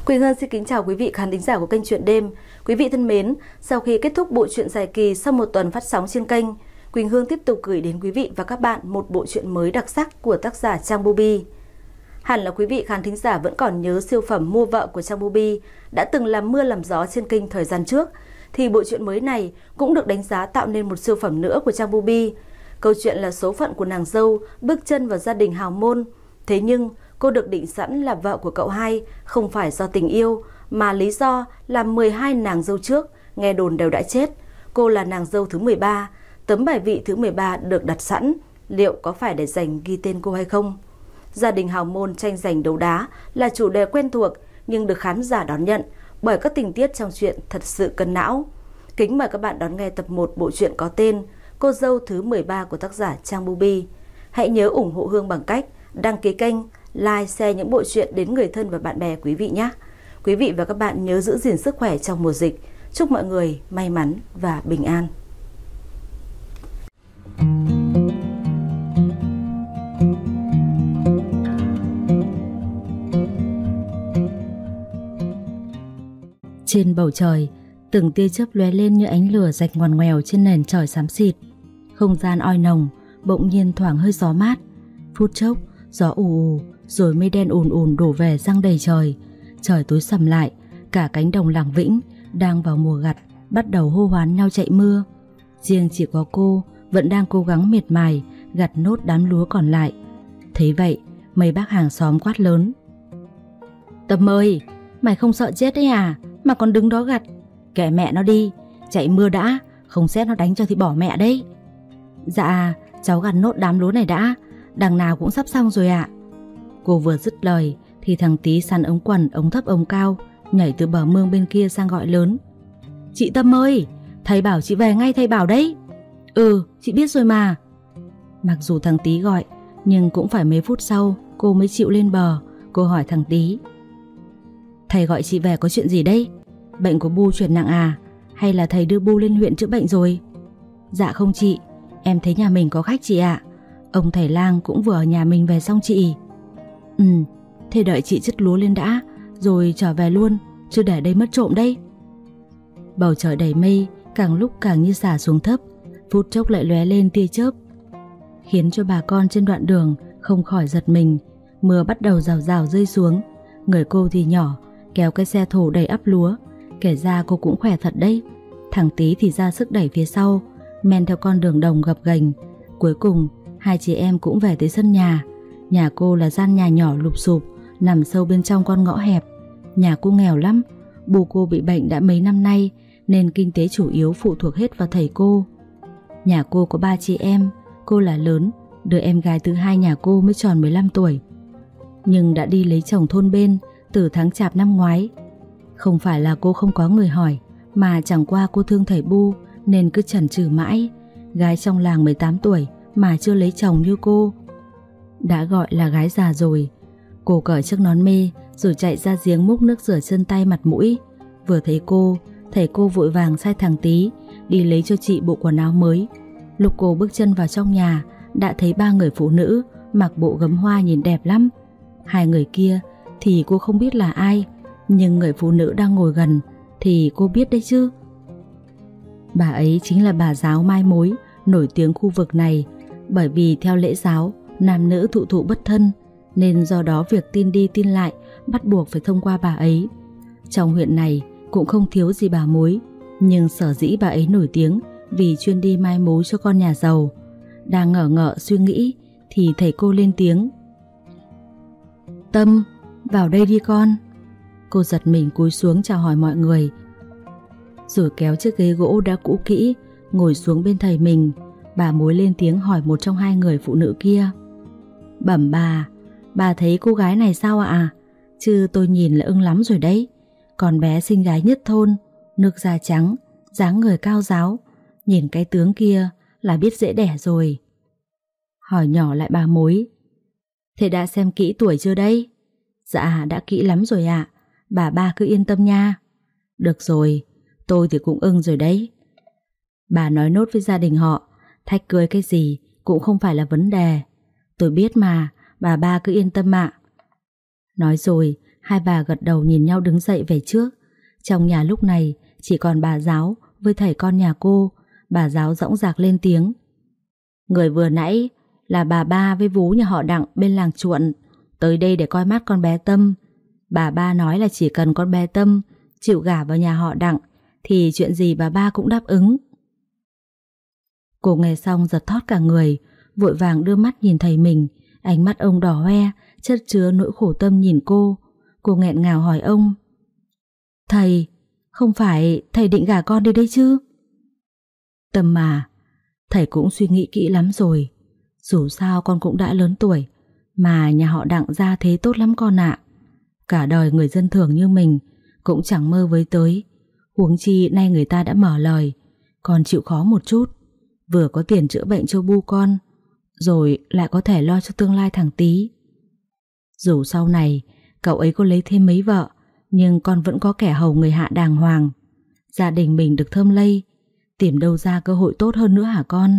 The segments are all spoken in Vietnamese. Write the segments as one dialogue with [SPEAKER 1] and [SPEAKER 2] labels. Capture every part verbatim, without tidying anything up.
[SPEAKER 1] Quỳnh Hương xin kính chào quý vị khán thính giả của kênh Chuyện Đêm. Quý vị thân mến, sau khi kết thúc bộ truyện dài kỳ sau một tuần phát sóng trên kênh, Quỳnh Hương tiếp tục gửi đến quý vị và các bạn một bộ truyện mới đặc sắc của tác giả Trang Bubi. Hẳn là quý vị khán thính giả vẫn còn nhớ siêu phẩm Mua Vợ của Trang Bubi đã từng làm mưa làm gió trên kênh thời gian trước, thì bộ truyện mới này cũng được đánh giá tạo nên một siêu phẩm nữa của Trang Bubi. Câu chuyện là số phận của nàng dâu bước chân vào gia đình hào môn. Thế nhưng cô được định sẵn là vợ của cậu hai không phải do tình yêu, mà lý do là mười hai nàng dâu trước nghe đồn đều đã chết. Cô là nàng dâu thứ mười ba, tấm bài vị thứ mười ba được đặt sẵn, liệu có phải để dành ghi tên cô hay không? Gia đình hào môn tranh giành đấu đá là chủ đề quen thuộc nhưng được khán giả đón nhận bởi các tình tiết trong chuyện thật sự cân não. Kính mời các bạn đón nghe tập một bộ truyện có tên Cô dâu thứ mười ba của tác giả Trang Bubi. Hãy nhớ ủng hộ Hương bằng cách đăng ký kênh, like, share những bộ truyện đến người thân và bạn bè quý vị nhé. Quý vị và các bạn nhớ giữ gìn sức khỏe trong mùa dịch. Chúc mọi người may mắn và bình an.
[SPEAKER 2] Trên bầu trời, từng tia chớp lóe lên như ánh lửa rạch ngoằn ngoèo trên nền trời xám xịt. Không gian oi nồng, bỗng nhiên thoảng hơi gió mát. Phút chốc, gió ù ù, rồi mây đen ùn ùn đổ về giăng đầy trời. Trời tối sầm lại, cả cánh đồng Làng Vĩnh đang vào mùa gặt bắt đầu hô hoán nhau chạy mưa. Riêng chỉ có cô vẫn đang cố gắng miệt mài gặt nốt đám lúa còn lại. Thấy vậy, mấy bác hàng xóm quát lớn: "Tâm ơi, mày không sợ chết đấy à, mà còn đứng đó gặt? Kệ mẹ nó đi, chạy mưa đã, không xét nó đánh cho thì bỏ mẹ đấy." "Dạ, cháu gặt nốt đám lúa này đã, đằng nào cũng sắp xong rồi ạ." Cô vừa dứt lời thì thằng Tí sắn ống quần ống thấp ống cao nhảy từ bờ mương bên kia sang gọi lớn: "Chị Tâm ơi, thầy bảo chị về ngay, thầy bảo đấy." "Ừ, chị biết rồi mà." Mặc dù thằng Tí gọi, nhưng cũng phải mấy phút sau cô mới chịu lên bờ. Cô hỏi thằng Tí: "Thầy gọi chị về có chuyện gì đấy? Bệnh của Bu chuyển nặng à? Hay là thầy đưa Bu lên huyện chữa bệnh rồi?" "Dạ không chị, em thấy nhà mình có khách chị ạ. Ông thầy lang cũng vừa ở nhà mình về xong chị." "Ừ, thế đợi chị chất lúa lên đã, rồi trở về luôn, chứ để đây mất trộm đây." Bầu trời đầy mây, càng lúc càng như xả xuống thấp, phút chốc lại lóe lên tia chớp, khiến cho bà con trên đoạn đường không khỏi giật mình. Mưa bắt đầu rào rào rơi xuống. Người cô thì nhỏ, kéo cái xe thổ đầy ắp lúa. Kể ra cô cũng khỏe thật đấy. Thằng Tí thì ra sức đẩy phía sau, men theo con đường đồng gập ghềnh. Cuối cùng hai chị em cũng về tới sân nhà. Nhà cô là gian nhà nhỏ lụp xụp, nằm sâu bên trong con ngõ hẹp. Nhà cô nghèo lắm, bố cô bị bệnh đã mấy năm nay, nên kinh tế chủ yếu phụ thuộc hết vào thầy cô. Nhà cô có ba chị em, cô là lớn, đứa em gái thứ hai nhà cô mới tròn mười lăm tuổi. Nhưng đã đi lấy chồng thôn bên từ tháng chạp năm ngoái. Không phải là cô không có người hỏi, mà chẳng qua cô thương thầy Bu nên cứ chần chừ mãi. Gái trong làng mười tám tuổi mà chưa lấy chồng như cô, đã gọi là gái già rồi. Cô cởi chiếc nón mê rồi chạy ra giếng múc nước rửa chân tay mặt mũi. Vừa thấy cô, thầy cô vội vàng sai thằng Tí đi lấy cho chị bộ quần áo mới. Lúc cô bước chân vào trong nhà, đã thấy ba người phụ nữ mặc bộ gấm hoa nhìn đẹp lắm. Hai người kia thì cô không biết là ai, nhưng người phụ nữ đang ngồi gần thì cô biết đấy chứ. Bà ấy chính là bà giáo Mai Mối, nổi tiếng khu vực này. Bởi vì theo lễ giáo, nam nữ thụ thụ bất thân, nên do đó việc tin đi tin lại bắt buộc phải thông qua bà ấy. Trong huyện này cũng không thiếu gì bà mối, nhưng sở dĩ bà ấy nổi tiếng vì chuyên đi mai mối cho con nhà giàu. Đang ngờ ngợ suy nghĩ thì thầy cô lên tiếng: "Tâm, vào đây đi con." Cô giật mình cúi xuống chào hỏi mọi người, rồi kéo chiếc ghế gỗ đã cũ kỹ ngồi xuống bên thầy mình. Bà mối lên tiếng hỏi một trong hai người phụ nữ kia: "Bẩm bà, bà thấy cô gái này sao ạ? Chứ tôi nhìn là ưng lắm rồi đấy. Con bé xinh gái nhất thôn, nước da trắng, dáng người cao ráo, nhìn cái tướng kia là biết dễ đẻ rồi." Hỏi nhỏ lại bà mối: "Thế đã xem kỹ tuổi chưa đây?" "Dạ đã kỹ lắm rồi ạ, bà ba cứ yên tâm nha." "Được rồi, tôi thì cũng ưng rồi đấy." Bà nói nốt với gia đình họ, thách cưới cái gì cũng không phải là vấn đề. "Tôi biết mà, bà ba cứ yên tâm ạ." Nói rồi Hai bà gật đầu nhìn nhau đứng dậy về trước. Trong nhà lúc này chỉ còn bà giáo với thầy con nhà cô. Bà giáo dõng dạc lên tiếng: Người vừa nãy là bà ba với vú nhà họ Đặng bên làng Chuộn, tới đây để coi mắt con bé Tâm. Bà ba nói là chỉ cần con bé Tâm chịu gả vào nhà họ Đặng thì chuyện gì bà ba cũng đáp ứng. Cô nghe xong giật thót cả người, vội vàng đưa mắt nhìn thầy mình. Ánh mắt ông đỏ hoe, chất chứa nỗi khổ tâm nhìn cô. Cô nghẹn ngào hỏi ông: Thầy, không phải thầy định gả con đi đây chứ? Tâm mà, thầy cũng suy nghĩ kỹ lắm rồi. Dù sao con cũng đã lớn tuổi, mà nhà họ Đặng gia thế tốt lắm con ạ. Cả đời người dân thường như mình cũng chẳng mơ với tới. Huống chi nay người ta đã mở lời, con chịu khó một chút, vừa có tiền chữa bệnh cho bu con, rồi lại có thể lo cho tương lai thằng Tí. Dù sau này cậu ấy có lấy thêm mấy vợ, nhưng con vẫn có kẻ hầu người hạ đàng hoàng. Gia đình mình được thơm lây, tìm đâu ra cơ hội tốt hơn nữa hả con?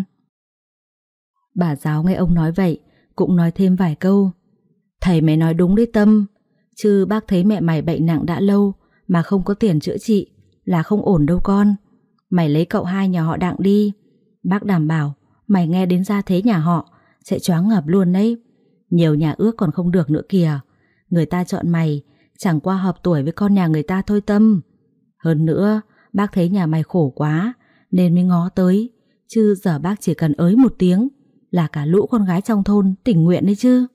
[SPEAKER 2] Bà giáo nghe ông nói vậy cũng nói thêm vài câu: Thầy mày nói đúng đấy Tâm, chứ bác thấy mẹ mày bệnh nặng đã lâu mà không có tiền chữa trị là không ổn đâu con. Mày lấy cậu hai nhà họ Đặng đi, bác đảm bảo mày nghe đến gia thế nhà họ sẽ choáng ngợp luôn đấy. Nhiều nhà ước còn không được nữa kìa. Người ta chọn mày chẳng qua hợp tuổi với con nhà người ta thôi Tâm. Hơn nữa bác thấy nhà mày khổ quá nên mới ngó tới, chứ giờ bác chỉ cần ới một tiếng là cả lũ con gái trong thôn tình nguyện đấy chứ.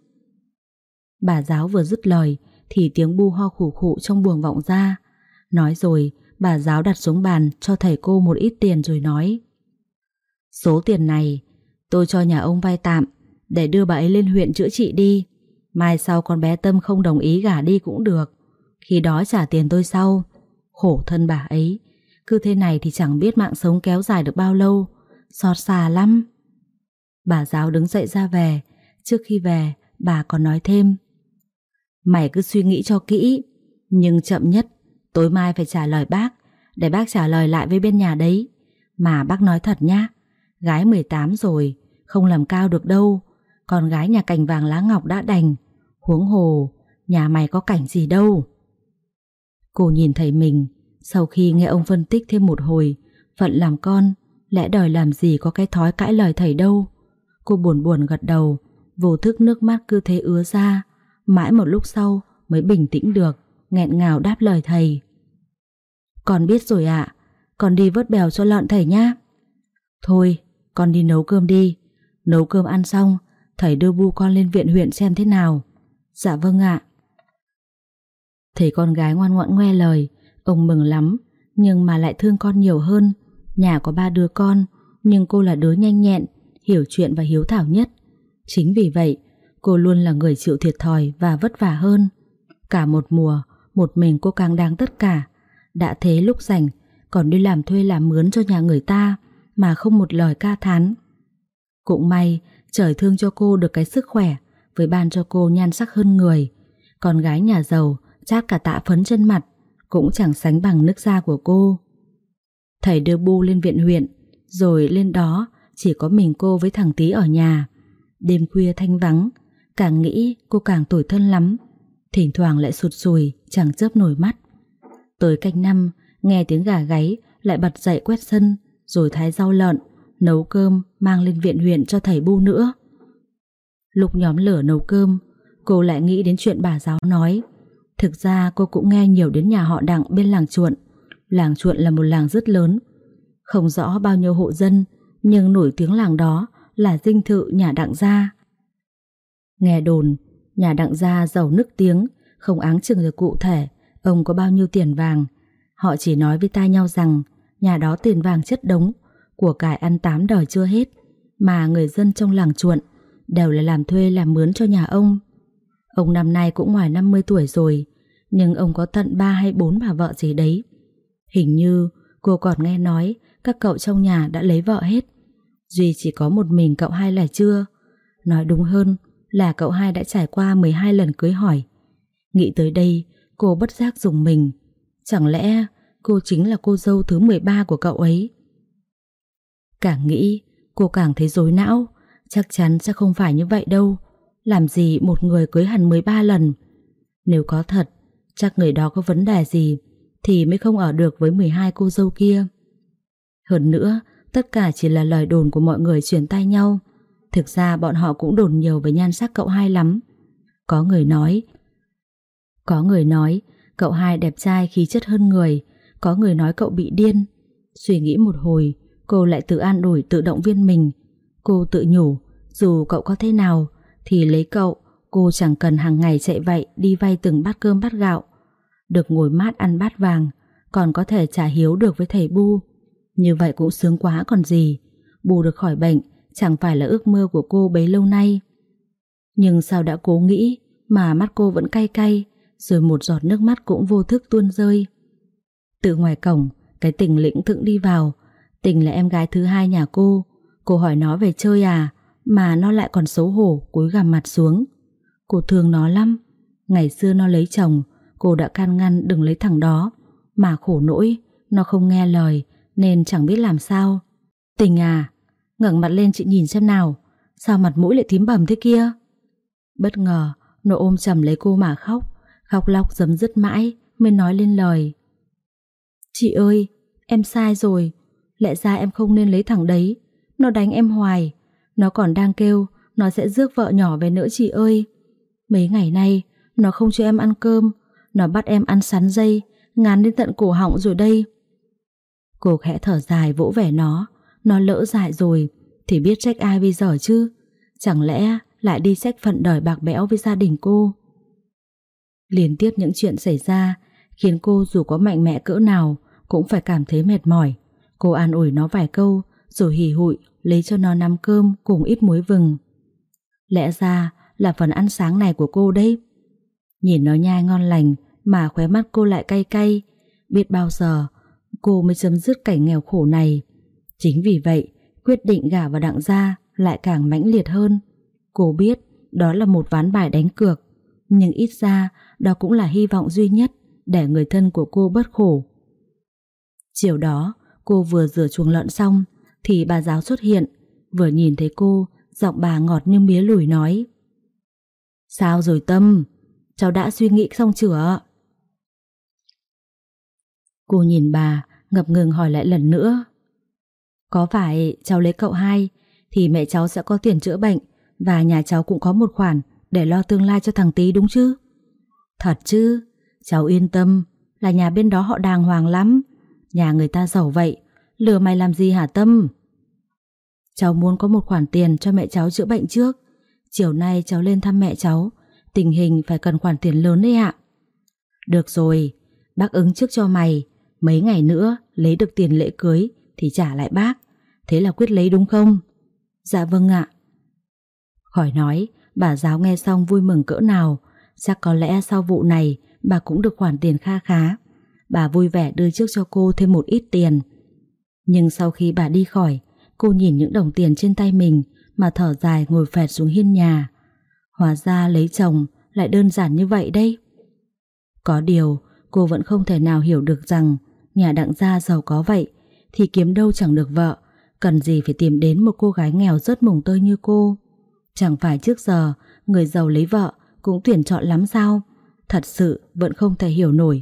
[SPEAKER 2] Bà giáo vừa dứt lời thì tiếng bu ho khủ khụ trong buồng vọng ra. Nói rồi bà giáo đặt xuống bàn cho thầy cô một ít tiền rồi nói: Số tiền này tôi cho nhà ông vay tạm để đưa bà ấy lên huyện chữa trị đi. Mai sau con bé Tâm không đồng ý gả đi cũng được, khi đó trả tiền tôi sau. Khổ thân bà ấy, cứ thế này thì chẳng biết mạng sống kéo dài được bao lâu. Xót xa lắm. Bà giáo đứng dậy ra về. Trước khi về bà còn nói thêm: Mày cứ suy nghĩ cho kỹ, nhưng chậm nhất tối mai phải trả lời bác, để bác trả lời lại với bên nhà đấy. Mà bác nói thật nhá, gái mười tám rồi không làm cao được đâu. Con gái nhà cành vàng lá ngọc đã đành, huống hồ nhà mày có cảnh gì đâu. Cô nhìn thầy mình, sau khi nghe ông phân tích thêm một hồi, phận làm con, lẽ đời làm gì có cái thói cãi lời thầy đâu. Cô buồn buồn gật đầu, vô thức nước mắt cứ thế ứa ra. Mãi một lúc sau mới bình tĩnh được, nghẹn ngào đáp lời thầy: Con biết rồi ạ, à, con đi vớt bèo cho lợn thầy nhá. Thôi con đi nấu cơm đi, nấu cơm ăn xong thầy đưa bu con lên viện huyện xem thế nào. Dạ vâng ạ. Thấy con gái ngoan ngoãn nghe lời, ông mừng lắm, nhưng mà lại thương con nhiều hơn. Nhà có ba đứa con, nhưng cô là đứa nhanh nhẹn, hiểu chuyện và hiếu thảo nhất. Chính vì vậy cô luôn là người chịu thiệt thòi và vất vả hơn. Cả một mùa, một mình cô càng đáng tất cả. Đã thế lúc rảnh còn đi làm thuê làm mướn cho nhà người ta mà không một lời ca thán. Cũng may trời thương cho cô được cái sức khỏe, với ban cho cô nhan sắc hơn người. Con gái nhà giàu chát cả tạ phấn trên mặt cũng chẳng sánh bằng nước da của cô. Thầy đưa bu lên viện huyện, rồi lên đó chỉ có mình cô với thằng Tí ở nhà. Đêm khuya thanh vắng, càng nghĩ cô càng tủi thân lắm. Thỉnh thoảng lại sụt sùi chẳng chớp nổi mắt. Tới canh năm, nghe tiếng gà gáy lại bật dậy quét sân, rồi thái rau lợn, nấu cơm mang lên viện huyện cho thầy bu nữa. Lúc nhóm lửa nấu cơm, cô lại nghĩ đến chuyện bà giáo nói. Thực ra cô cũng nghe nhiều đến nhà họ Đặng bên làng Chuộn. Làng Chuộn là một làng rất lớn, không rõ bao nhiêu hộ dân, nhưng nổi tiếng làng đó là dinh thự nhà Đặng gia. Nghe đồn nhà Đặng gia giàu nức tiếng, không áng chừng được cụ thể ông có bao nhiêu tiền vàng. Họ chỉ nói với tai nhau rằng nhà đó tiền vàng chất đống, của cải ăn tám đời chưa hết, mà người dân trong làng Chuộn đều là làm thuê làm mướn cho nhà ông. Ông năm nay cũng ngoài năm mươi tuổi rồi, nhưng ông có tận ba hay bốn bà vợ gì đấy. Hình như cô còn nghe nói các cậu trong nhà đã lấy vợ hết, duy chỉ có một mình cậu hai là chưa. Nói đúng hơn là cậu hai đã trải qua mười hai lần cưới hỏi. Nghĩ tới đây cô bất giác rùng mình. Chẳng lẽ cô chính là cô dâu thứ mười ba của cậu ấy? Càng nghĩ cô càng thấy rối não. Chắc chắn sẽ không phải như vậy đâu. Làm gì một người cưới hẳn mười ba lần. Nếu có thật Chắc người đó có vấn đề gì thì mới không ở được với mười hai cô dâu kia. Hơn nữa, tất cả chỉ là lời đồn của mọi người truyền tai nhau. Thực ra bọn họ cũng đồn nhiều về nhan sắc cậu hai lắm. Có người nói Có người nói cậu hai đẹp trai khí chất hơn người. Có người nói cậu bị điên. Suy nghĩ một hồi, cô lại tự an ủi tự động viên mình. Cô tự nhủ, dù cậu có thế nào thì lấy cậu, cô chẳng cần hàng ngày chạy vậy đi vay từng bát cơm bát gạo. Được ngồi mát ăn bát vàng, còn có thể trả hiếu được với thầy Bu. Như vậy cũng sướng quá còn gì. Bu được khỏi bệnh chẳng phải là ước mơ của cô bấy lâu nay. Nhưng sao đã cố nghĩ mà mắt cô vẫn cay cay, rồi một giọt nước mắt cũng vô thức tuôn rơi. Từ ngoài cổng, cái Tình lĩnh thững đi vào. Tình là em gái thứ hai nhà cô. Cô hỏi nó về chơi à, mà nó lại còn xấu hổ cúi gằm mặt xuống. Cô thương nó lắm. Ngày xưa nó lấy chồng, cô đã can ngăn đừng lấy thằng đó, mà khổ nỗi nó không nghe lời nên chẳng biết làm sao. Tình à, ngẩng mặt lên chị nhìn xem nào, sao mặt mũi lại thím bầm thế kia? Bất ngờ nó ôm chầm lấy cô mà khóc, khóc lóc giấm dứt mãi mới nói lên lời. Chị ơi, em sai rồi. Lẽ ra em không nên lấy thằng đấy. Nó đánh em hoài. Nó còn đang kêu nó sẽ rước vợ nhỏ về nữa chị ơi. Mấy ngày nay nó không cho em ăn cơm. Nó bắt em ăn sắn dây, ngán đến tận cổ họng rồi đây. Cô khẽ thở dài vỗ vẻ nó. Nó lỡ dại rồi thì biết trách ai bây giờ chứ? Chẳng lẽ lại đi trách phận đời bạc bẽo với gia đình cô? Liên tiếp những chuyện xảy ra khiến cô dù có mạnh mẽ cỡ nào cũng phải cảm thấy mệt mỏi. Cô an ủi nó vài câu rồi hì hụi lấy cho nó nắm cơm cùng ít muối vừng. Lẽ ra là phần ăn sáng này của cô đấy. Nhìn nó nhai ngon lành mà khóe mắt cô lại cay cay. Biết bao giờ cô mới chấm dứt cảnh nghèo khổ này. Chính vì vậy quyết định gả vào Đặng gia lại càng mãnh liệt hơn. Cô biết đó là một ván bài đánh cược, nhưng ít ra đó cũng là hy vọng duy nhất để người thân của cô bớt khổ. Chiều đó cô vừa rửa chuồng lợn xong thì bà giáo xuất hiện. Vừa nhìn thấy cô, giọng bà ngọt như mía lùi nói: Sao rồi Tâm? Cháu đã suy nghĩ xong chưa? Cô nhìn bà ngập ngừng hỏi lại lần nữa: Có phải cháu lấy cậu hai thì mẹ cháu sẽ có tiền chữa bệnh và nhà cháu cũng có một khoản để lo tương lai cho thằng Tý đúng chứ? Thật chứ? Cháu yên tâm, là nhà bên đó họ đàng hoàng lắm. Nhà người ta giàu vậy, lừa mày làm gì hả Tâm? Cháu muốn có một khoản tiền cho mẹ cháu chữa bệnh trước. Chiều nay cháu lên thăm mẹ cháu, tình hình phải cần khoản tiền lớn đấy ạ. Được rồi, bác ứng trước cho mày. Mấy ngày nữa lấy được tiền lễ cưới thì trả lại bác. Thế là quyết lấy đúng không? Dạ vâng ạ. Khỏi nói, bà giáo nghe xong vui mừng cỡ nào. Chắc có lẽ sau vụ này bà cũng được khoản tiền kha khá. Bà vui vẻ đưa trước cho cô thêm một ít tiền. Nhưng sau khi bà đi khỏi, cô nhìn những đồng tiền trên tay mình mà thở dài ngồi phẹt xuống hiên nhà. Hóa ra lấy chồng lại đơn giản như vậy đấy. Có điều cô vẫn không thể nào hiểu được rằng nhà Đặng gia giàu có vậy thì kiếm đâu chẳng được vợ, cần gì phải tìm đến một cô gái nghèo rớt mồng tơi như cô. Chẳng phải trước giờ người giàu lấy vợ cũng tuyển chọn lắm sao? Thật sự vẫn không thể hiểu nổi.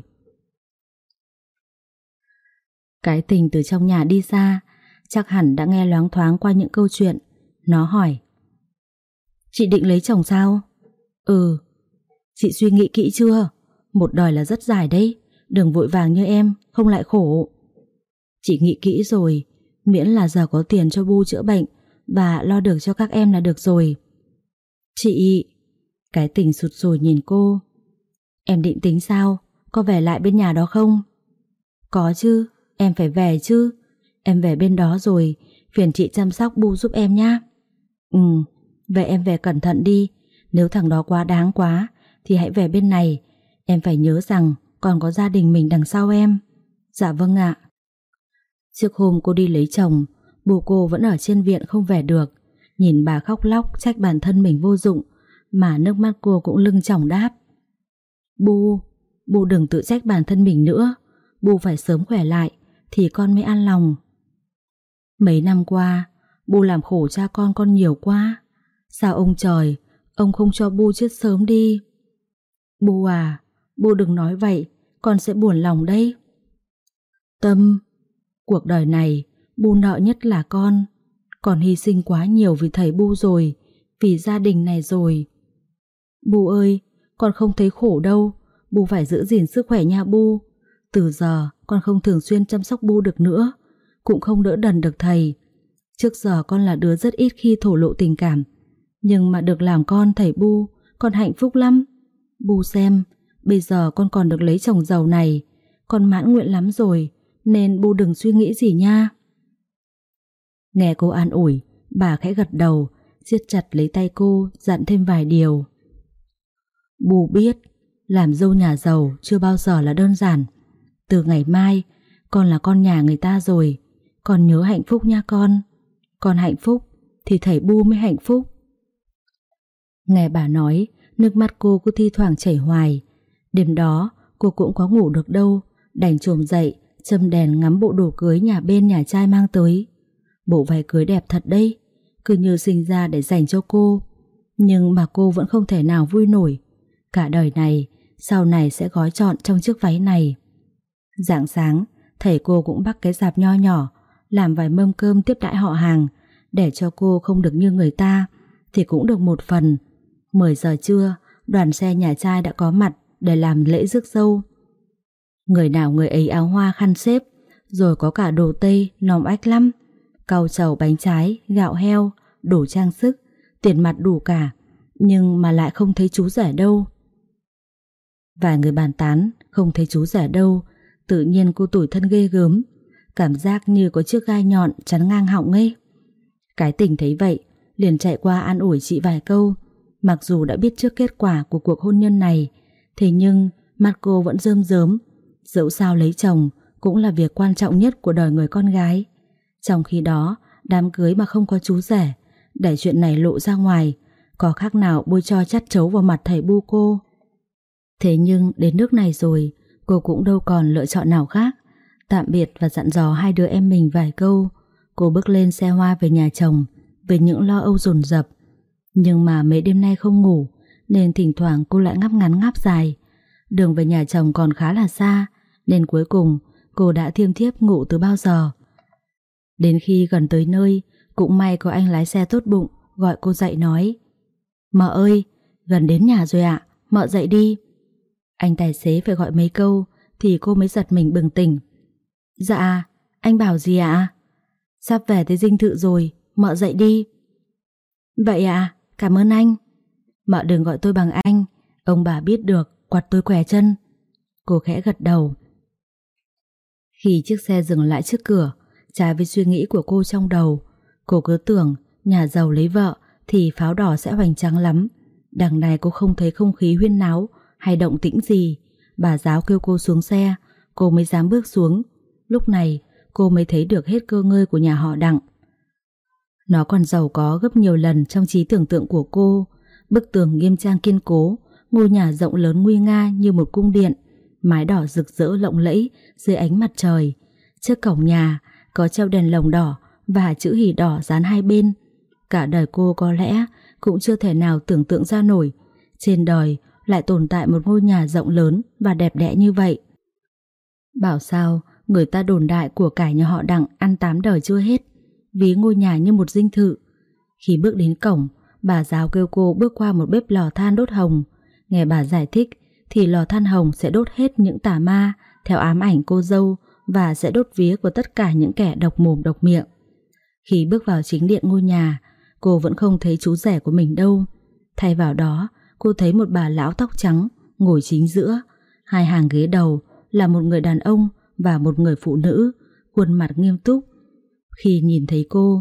[SPEAKER 2] Cái Tình từ trong nhà đi ra, chắc hẳn đã nghe loáng thoáng qua những câu chuyện. Nó hỏi: Chị định lấy chồng sao? Ừ. Chị suy nghĩ kỹ chưa? Một đời là rất dài đấy, đừng vội vàng như em, không lại khổ. Chị nghĩ kỹ rồi, miễn là giờ có tiền cho Bu chữa bệnh và lo được cho các em là được rồi. Chị... Cái Tình sụt sùi nhìn cô. Em định tính sao? Có về lại bên nhà đó không? Có chứ, em phải về chứ. Em về bên đó rồi, phiền chị chăm sóc Bu giúp em nhá. Ừ, vậy em về cẩn thận đi. Nếu thằng đó quá đáng quá thì hãy về bên này. Em phải nhớ rằng còn có gia đình mình đằng sau em. Dạ vâng ạ. Trước hôm cô đi lấy chồng, bố cô vẫn ở trên viện không về được. Nhìn bà khóc lóc trách bản thân mình vô dụng, mà nước mắt cô cũng lưng tròng đáp: Bu, Bu đừng tự trách bản thân mình nữa. Bu phải sớm khỏe lại thì con mới an lòng. Mấy năm qua Bu làm khổ cha con con nhiều quá. Sao ông trời, ông không cho Bu chết sớm đi? Bu à, Bu đừng nói vậy, con sẽ buồn lòng đây. Tâm, cuộc đời này Bu nợ nhất là con. Con hy sinh quá nhiều vì thầy Bu rồi, vì gia đình này rồi. Bu ơi, con không thấy khổ đâu. Bu phải giữ gìn sức khỏe nha Bu. Từ giờ con không thường xuyên chăm sóc Bu được nữa, cũng không đỡ đần được thầy. Trước giờ con là đứa rất ít khi thổ lộ tình cảm, nhưng mà được làm con thầy Bu, con hạnh phúc lắm. Bu xem, bây giờ con còn được lấy chồng giàu này, con mãn nguyện lắm rồi, nên Bu đừng suy nghĩ gì nha. Nghe cô an ủi, bà khẽ gật đầu, siết chặt lấy tay cô, dặn thêm vài điều. Bu biết, làm dâu nhà giàu chưa bao giờ là đơn giản. Từ ngày mai, con là con nhà người ta rồi, con nhớ hạnh phúc nha con. Con hạnh phúc thì thầy Bu mới hạnh phúc. Nghe bà nói, nước mắt cô cứ thi thoảng chảy hoài. Đêm đó cô cũng có ngủ được đâu, đành chồm dậy, châm đèn ngắm bộ đồ cưới nhà bên nhà trai mang tới. Bộ váy cưới đẹp thật đấy, cứ như sinh ra để dành cho cô. Nhưng mà cô vẫn không thể nào vui nổi. Cả đời này, sau này sẽ gói trọn trong chiếc váy này. Rạng sáng, thầy cô cũng bắt cái rạp nho nhỏ, làm vài mâm cơm tiếp đãi họ hàng, để cho cô không được như người ta thì cũng được một phần. Mười giờ trưa, đoàn xe nhà trai đã có mặt để làm lễ rước dâu. Người nào người ấy áo hoa khăn xếp, rồi có cả đồ tây nòng ách lắm, cau trầu bánh trái, gạo heo, đồ trang sức, tiền mặt đủ cả, nhưng mà lại không thấy chú rể đâu. Vài người bàn tán không thấy chú rể đâu, tự nhiên cô tủi thân ghê gớm, cảm giác như có chiếc gai nhọn chắn ngang họng ấy. Cái Tình thấy vậy, liền chạy qua an ủi chị vài câu. Mặc dù đã biết trước kết quả của cuộc hôn nhân này, thế nhưng mắt cô vẫn rơm rớm. Dẫu sao lấy chồng cũng là việc quan trọng nhất của đời người con gái. Trong khi đó, đám cưới mà không có chú rể, để chuyện này lộ ra ngoài, có khác nào bôi tro chát chấu vào mặt thầy Bu cô. Thế nhưng đến nước này rồi, cô cũng đâu còn lựa chọn nào khác. Tạm biệt và dặn dò hai đứa em mình vài câu, cô bước lên xe hoa về nhà chồng, với những lo âu dồn dập. Nhưng mà mấy đêm nay không ngủ, nên thỉnh thoảng cô lại ngáp ngắn ngáp dài. Đường về nhà chồng còn khá là xa, nên cuối cùng cô đã thiêm thiếp ngủ từ bao giờ. Đến khi gần tới nơi, cũng may có anh lái xe tốt bụng gọi cô dậy nói: "Mợ ơi, gần đến nhà rồi ạ, mợ dậy đi." Anh tài xế phải gọi mấy câu thì cô mới giật mình bừng tỉnh. "Dạ, anh bảo gì ạ?" "Sắp về tới dinh thự rồi, mợ dậy đi." "Vậy ạ, cảm ơn anh." "Mợ đừng gọi tôi bằng anh, ông bà biết được quạt tôi què chân." Cô khẽ gật đầu. Khi chiếc xe dừng lại trước cửa, trái với suy nghĩ của cô trong đầu, cô cứ tưởng nhà giàu lấy vợ thì pháo đỏ sẽ hoành tráng lắm. Đằng này cô không thấy không khí huyên náo hay động tĩnh gì. Bà giáo kêu cô xuống xe, cô mới dám bước xuống. Lúc này cô mới thấy được hết cơ ngơi của nhà họ Đặng. Nó còn giàu có gấp nhiều lần trong trí tưởng tượng của cô. Bức tường nghiêm trang kiên cố, ngôi nhà rộng lớn nguy nga như một cung điện, mái đỏ rực rỡ lộng lẫy dưới ánh mặt trời. Trước cổng nhà có treo đèn lồng đỏ và chữ hỉ đỏ dán hai bên. Cả đời cô có lẽ cũng chưa thể nào tưởng tượng ra nổi trên đời lại tồn tại một ngôi nhà rộng lớn và đẹp đẽ như vậy. Bảo sao người ta đồn đại của cải nhà họ Đặng ăn tám đời chưa hết, ví ngôi nhà như một dinh thự. Khi bước đến cổng, bà giáo kêu cô bước qua một bếp lò than đốt hồng. Nghe bà giải thích thì lò than hồng sẽ đốt hết những tà ma theo ám ảnh cô dâu, và sẽ đốt vía của tất cả những kẻ độc mồm độc miệng. Khi bước vào chính điện ngôi nhà, cô vẫn không thấy chú rể của mình đâu. Thay vào đó, cô thấy một bà lão tóc trắng ngồi chính giữa. Hai hàng ghế đầu là một người đàn ông và một người phụ nữ, khuôn mặt nghiêm túc. Khi nhìn thấy cô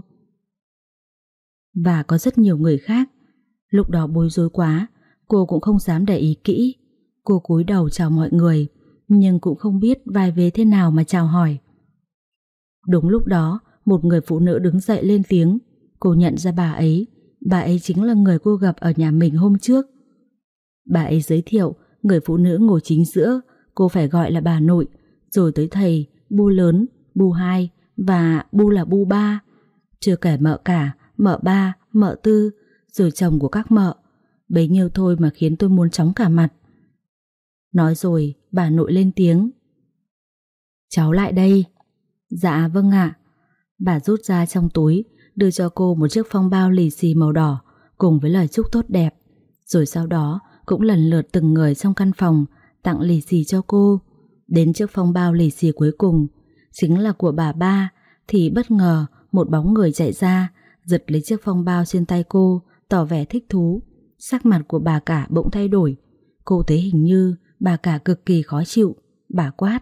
[SPEAKER 2] và có rất nhiều người khác, lúc đó bối rối quá, cô cũng không dám để ý kỹ. Cô cúi đầu chào mọi người, nhưng cũng không biết vai vế thế nào mà chào hỏi. Đúng lúc đó, một người phụ nữ đứng dậy lên tiếng. Cô nhận ra bà ấy. Bà ấy chính là người cô gặp ở nhà mình hôm trước. Bà ấy giới thiệu người phụ nữ ngồi chính giữa cô phải gọi là bà nội, rồi tới thầy, Bu lớn, Bu hai và Bu là Bu ba. Chưa kể mợ cả, mợ ba, mợ tư, rồi chồng của các mợ. Bấy nhiêu thôi mà khiến tôi muốn chóng cả mặt. Nói rồi bà nội lên tiếng: Cháu lại đây. Dạ vâng ạ. Bà rút ra trong túi, đưa cho cô một chiếc phong bao lì xì màu đỏ cùng với lời chúc tốt đẹp. Rồi sau đó cũng lần lượt từng người trong căn phòng tặng lì xì cho cô. Đến chiếc phong bao lì xì cuối cùng, chính là của bà ba, thì bất ngờ một bóng người chạy ra, giật lấy chiếc phong bao trên tay cô, tỏ vẻ thích thú. Sắc mặt của bà cả bỗng thay đổi. Cô thấy hình như bà cả cực kỳ khó chịu. Bà quát: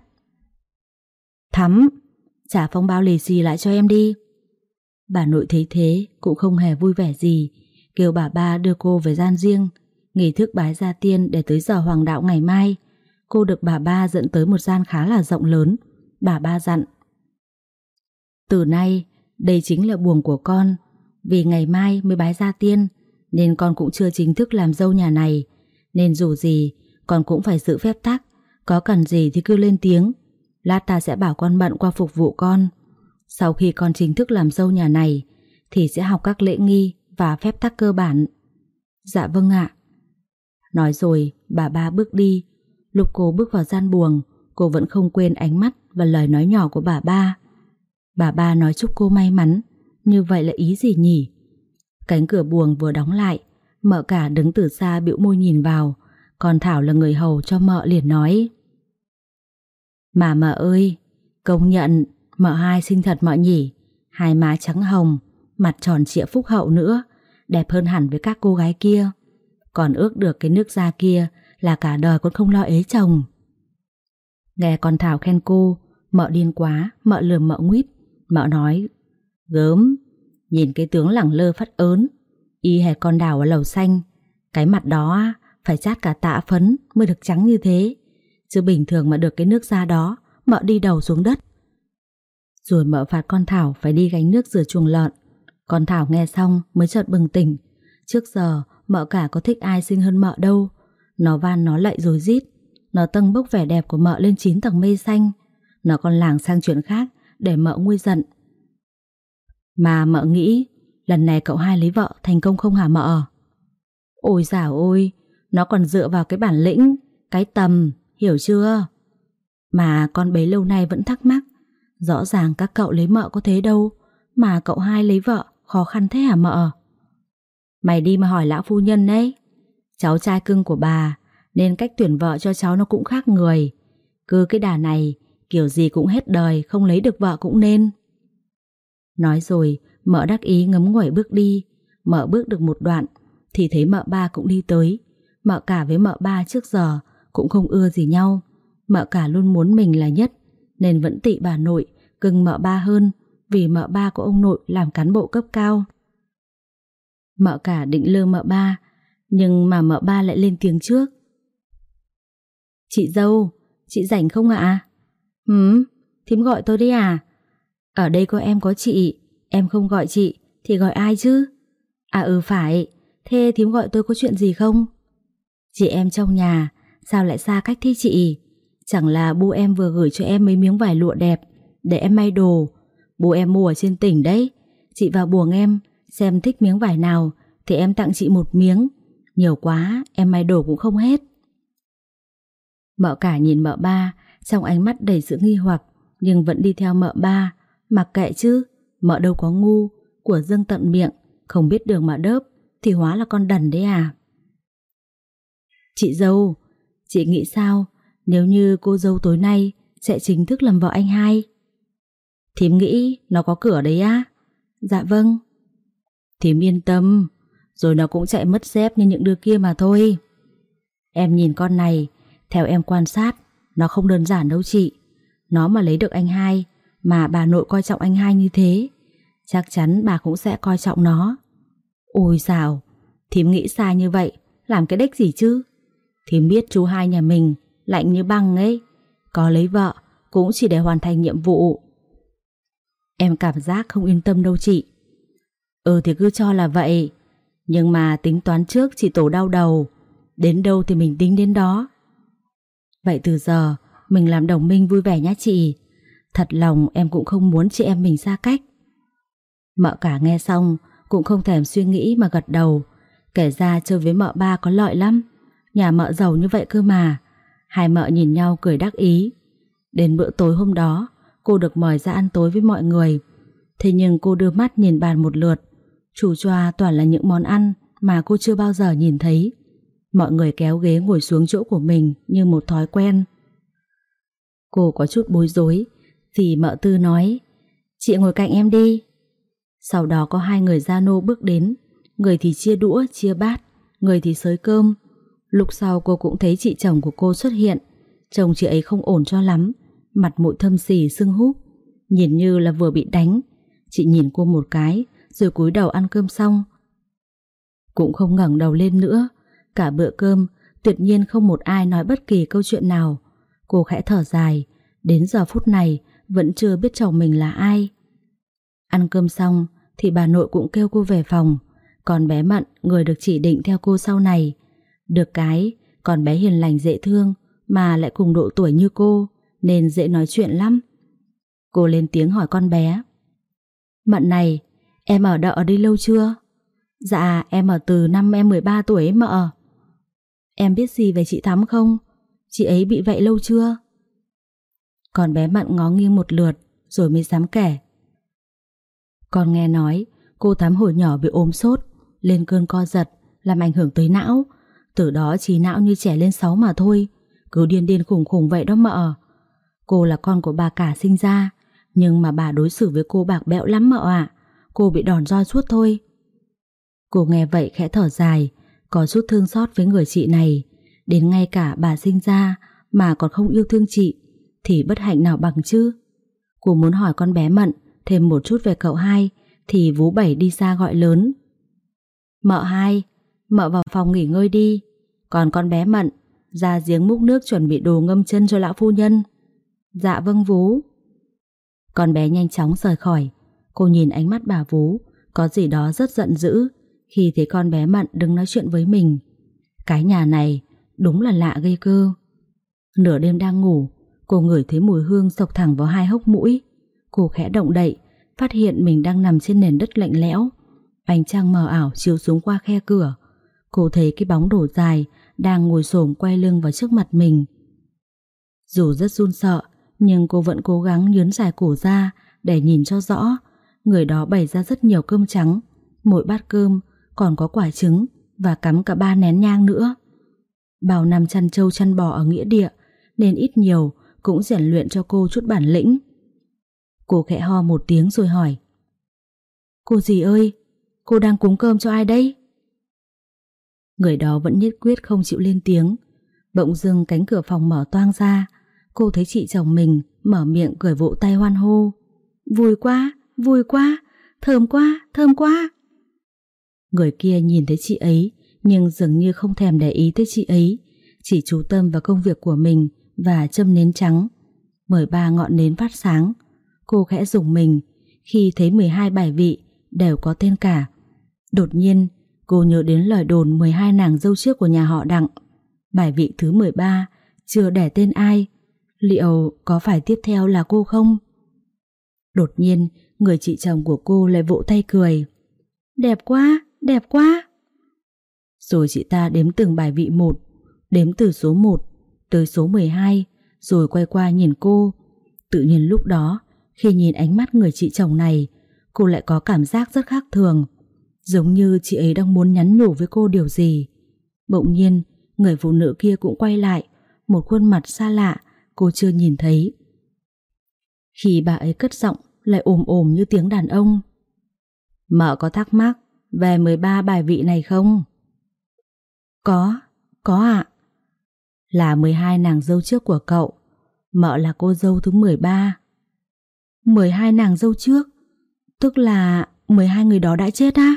[SPEAKER 2] Thắm, trả phong bao lì xì lại cho em đi. Bà nội thấy thế cũng không hề vui vẻ gì, kêu bà ba đưa cô về gian riêng. Nghi thức bái gia tiên để tới giờ hoàng đạo ngày mai, cô được bà ba dẫn tới một gian khá là rộng lớn. Bà ba dặn: Từ nay đây chính là buồng của con. Vì ngày mai mới bái gia tiên nên con cũng chưa chính thức làm dâu nhà này, nên dù gì con cũng phải giữ phép tắc. Có cần gì thì cứ lên tiếng, lát ta sẽ bảo con bận qua phục vụ con. Sau khi con chính thức làm dâu nhà này thì sẽ học các lễ nghi và phép tắc cơ bản. Dạ vâng ạ. Nói rồi bà ba bước đi. Lúc cô bước vào gian buồng, cô vẫn không quên ánh mắt và lời nói nhỏ của bà ba. Bà ba nói chúc cô may mắn. Như vậy là ý gì nhỉ? Cánh cửa buồng vừa đóng lại, mợ cả đứng từ xa bĩu môi nhìn vào. Còn Thảo là người hầu cho mợ liền nói: Mà mợ ơi, công nhận mợ hai xinh thật mợ nhỉ. Hai má trắng hồng, mặt tròn trịa phúc hậu nữa, đẹp hơn hẳn với các cô gái kia. Còn ước được cái nước da kia là cả đời con không lo ế chồng. Nghe con Thảo khen cô, mợ điên quá. Mợ lườm mợ nguýt. Mợ nói: Gớm, nhìn cái tướng lẳng lơ phát ớn, y hệt con đào ở lầu xanh. Cái mặt đó phải chát cả tạ phấn mới được trắng như thế, chứ bình thường mà được cái nước da đó, mợ đi đầu xuống đất. Rồi mợ phạt con Thảo phải đi gánh nước rửa chuồng lợn. Con Thảo nghe xong mới chợt bừng tỉnh. Trước giờ mợ cả có thích ai xinh hơn mợ đâu. Nó van nó lạy rồi rít. Nó tâng bốc vẻ đẹp của mợ lên chín tầng mây xanh. Nó còn lảng sang chuyện khác để mợ nguôi giận. Mà mợ nghĩ lần này cậu hai lấy vợ thành công không hả mợ? Ôi dào ôi, nó còn dựa vào cái bản lĩnh, cái tầm, hiểu chưa? Mà con bấy lâu nay vẫn thắc mắc, rõ ràng các cậu lấy mợ có thế đâu, mà cậu hai lấy vợ khó khăn thế hả mợ? Mày đi mà hỏi lão phu nhân ấy. Cháu trai cưng của bà nên cách tuyển vợ cho cháu nó cũng khác người. Cứ cái đà này kiểu gì cũng hết đời, không lấy được vợ cũng nên. Nói rồi mợ đắc ý ngấm nguẩy bước đi. Mợ bước được một đoạn thì thấy mợ ba cũng đi tới. Mợ cả với mợ ba trước giờ cũng không ưa gì nhau. Mợ cả luôn muốn mình là nhất, nên vẫn tị bà nội cưng mợ ba hơn, vì mợ ba của ông nội làm cán bộ cấp cao. Mợ cả định lơ mợ ba, nhưng mà mợ ba lại lên tiếng trước: Chị dâu, chị rảnh không ạ? À? Hừm, thím gọi tôi đi à? Ở đây có em có chị, em không gọi chị thì gọi ai chứ? À ừ phải, thế thím gọi tôi có chuyện gì không? Chị em trong nhà, sao lại xa cách thế chị? Chẳng là bố em vừa gửi cho em mấy miếng vải lụa đẹp để em may đồ. Bố em mua ở trên tỉnh đấy. Chị vào buồng em, xem thích miếng vải nào thì em tặng chị một miếng. Nhiều quá, em may đồ cũng không hết. Mợ cả nhìn mợ ba trong ánh mắt đầy sự nghi hoặc, nhưng vẫn đi theo mợ ba. Mặc kệ chứ, mợ đâu có ngu, của dâng tận miệng, không biết đường mà đớp thì hóa là con đần đấy à. Chị dâu, chị nghĩ sao nếu như cô dâu tối nay sẽ chính thức làm vợ anh hai? Thím nghĩ nó có cửa đấy á? Dạ vâng. Thím yên tâm, rồi nó cũng chạy mất dép như những đứa kia mà thôi. Em nhìn con này, theo em quan sát, nó không đơn giản đâu chị. Nó mà lấy được anh hai, mà bà nội coi trọng anh hai như thế, chắc chắn bà cũng sẽ coi trọng nó. Ôi dào, thím nghĩ sai như vậy, làm cái đếch gì chứ? Thím biết chú hai nhà mình lạnh như băng ấy, có lấy vợ cũng chỉ để hoàn thành nhiệm vụ. Em cảm giác không yên tâm đâu chị. Ừ thì cứ cho là vậy, nhưng mà tính toán trước chị tổ đau đầu. Đến đâu thì mình tính đến đó. Vậy từ giờ mình làm đồng minh vui vẻ nhá chị. Thật lòng em cũng không muốn chị em mình xa cách. Mợ cả nghe xong cũng không thèm suy nghĩ mà gật đầu. Kể ra chơi với mợ ba có lợi lắm. Nhà mợ giàu như vậy cơ mà. Hai mợ nhìn nhau cười đắc ý. Đến bữa tối hôm đó, cô được mời ra ăn tối với mọi người. Thế nhưng cô đưa mắt nhìn bàn một lượt, chủ choa toàn là những món ăn mà cô chưa bao giờ nhìn thấy. Mọi người kéo ghế ngồi xuống chỗ của mình như một thói quen. Cô có chút bối rối thì mợ Tư nói: "Chị ngồi cạnh em đi." Sau đó có hai người gia nô bước đến, người thì chia đũa, chia bát, người thì xới cơm. Lúc sau cô cũng thấy chị chồng của cô xuất hiện. Chồng chị ấy không ổn cho lắm, mặt mũi thâm xì sưng húp, nhìn như là vừa bị đánh. Chị nhìn cô một cái rồi cúi đầu ăn cơm xong cũng không ngẩng đầu lên nữa. Cả bữa cơm tuyệt nhiên không một ai nói bất kỳ câu chuyện nào. Cô khẽ thở dài, đến giờ phút này vẫn chưa biết chồng mình là ai. Ăn cơm xong thì bà nội cũng kêu cô về phòng. Còn bé Mận, người được chỉ định theo cô sau này, được cái còn bé hiền lành dễ thương mà lại cùng độ tuổi như cô nên dễ nói chuyện lắm. Cô lên tiếng hỏi con bé: "Mận này, em ở đợ ở đây lâu chưa?" "Dạ em ở từ năm em mười ba tuổi ấy mợ." "Em biết gì về chị Thắm không? Chị ấy bị vậy lâu chưa?" Con bé Mận ngó nghiêng một lượt rồi mới dám kể: "Con nghe nói cô Thắm hồi nhỏ bị ốm sốt, lên cơn co giật làm ảnh hưởng tới não. Từ đó trí não như trẻ lên sáu mà thôi, cứ điên điên khủng khủng vậy đó mợ. Cô là con của bà cả sinh ra, nhưng mà bà đối xử với cô bạc bẽo lắm mợ ạ. Cô bị đòn roi suốt thôi." Cô nghe vậy khẽ thở dài, có chút thương xót với người chị này. Đến ngay cả bà sinh ra mà còn không yêu thương chị thì bất hạnh nào bằng chứ. Cô muốn hỏi con bé Mận thêm một chút về cậu hai thì Vú Bảy đi xa gọi lớn: "Mợ hai, mợ vào phòng nghỉ ngơi đi. Còn con bé Mận ra giếng múc nước chuẩn bị đồ ngâm chân cho lão phu nhân." "Dạ vâng Vú." Con bé nhanh chóng rời khỏi. Cô nhìn ánh mắt bà Vú có gì đó rất giận dữ khi thấy con bé Mận đứng nói chuyện với mình. Cái nhà này đúng là lạ gây cơ. Nửa đêm đang ngủ, cô ngửi thấy mùi hương xộc thẳng vào hai hốc mũi. Cô khẽ động đậy, phát hiện mình đang nằm trên nền đất lạnh lẽo. Ánh trăng mờ ảo chiếu xuống qua khe cửa. Cô thấy cái bóng đổ dài đang ngồi xổm quay lưng vào trước mặt mình. Dù rất run sợ, nhưng cô vẫn cố gắng nhướn dài cổ ra để nhìn cho rõ. Người đó bày ra rất nhiều cơm trắng, mỗi bát cơm còn có quả trứng và cắm cả ba nén nhang nữa. Bao năm chăn trâu chăn bò ở nghĩa địa nên ít nhiều cũng rèn luyện cho cô chút bản lĩnh. Cô khẽ ho một tiếng rồi hỏi: "Cô dì ơi, cô đang cúng cơm cho ai đấy?" Người đó vẫn nhất quyết không chịu lên tiếng. Bỗng dưng cánh cửa phòng mở toang ra. Cô thấy chị chồng mình mở miệng cười vỗ tay hoan hô: "Vui quá, vui quá, thơm quá, thơm quá." Người kia nhìn thấy chị ấy nhưng dường như không thèm để ý tới chị ấy, chỉ chú tâm vào công việc của mình và châm nến trắng. mười ba ngọn nến phát sáng. Cô khẽ rùng mình khi thấy mười hai bài vị đều có tên cả. Đột nhiên cô nhớ đến lời đồn mười hai nàng dâu trước của nhà họ Đặng. Bài vị thứ mười ba chưa đẻ tên ai, liệu có phải tiếp theo là cô không? Đột nhiên người chị chồng của cô lại vỗ tay cười: "Đẹp quá, đẹp quá." Rồi chị ta đếm từng bài vị một, đếm từ số một tới số mười hai, rồi quay qua nhìn cô. Tự nhiên lúc đó, khi nhìn ánh mắt người chị chồng này, cô lại có cảm giác rất khác thường, giống như chị ấy đang muốn nhắn nhủ với cô điều gì. Bỗng nhiên, người phụ nữ kia cũng quay lại, một khuôn mặt xa lạ cô chưa nhìn thấy. Khi bà ấy cất giọng lại ồm ồm như tiếng đàn ông: "Mợ có thắc mắc về mười ba bài vị này không?" "Có, có ạ." "Là mười hai nàng dâu trước của cậu, mợ là cô dâu thứ mười ba." mười hai nàng dâu trước? Tức là mười hai người đó đã chết á?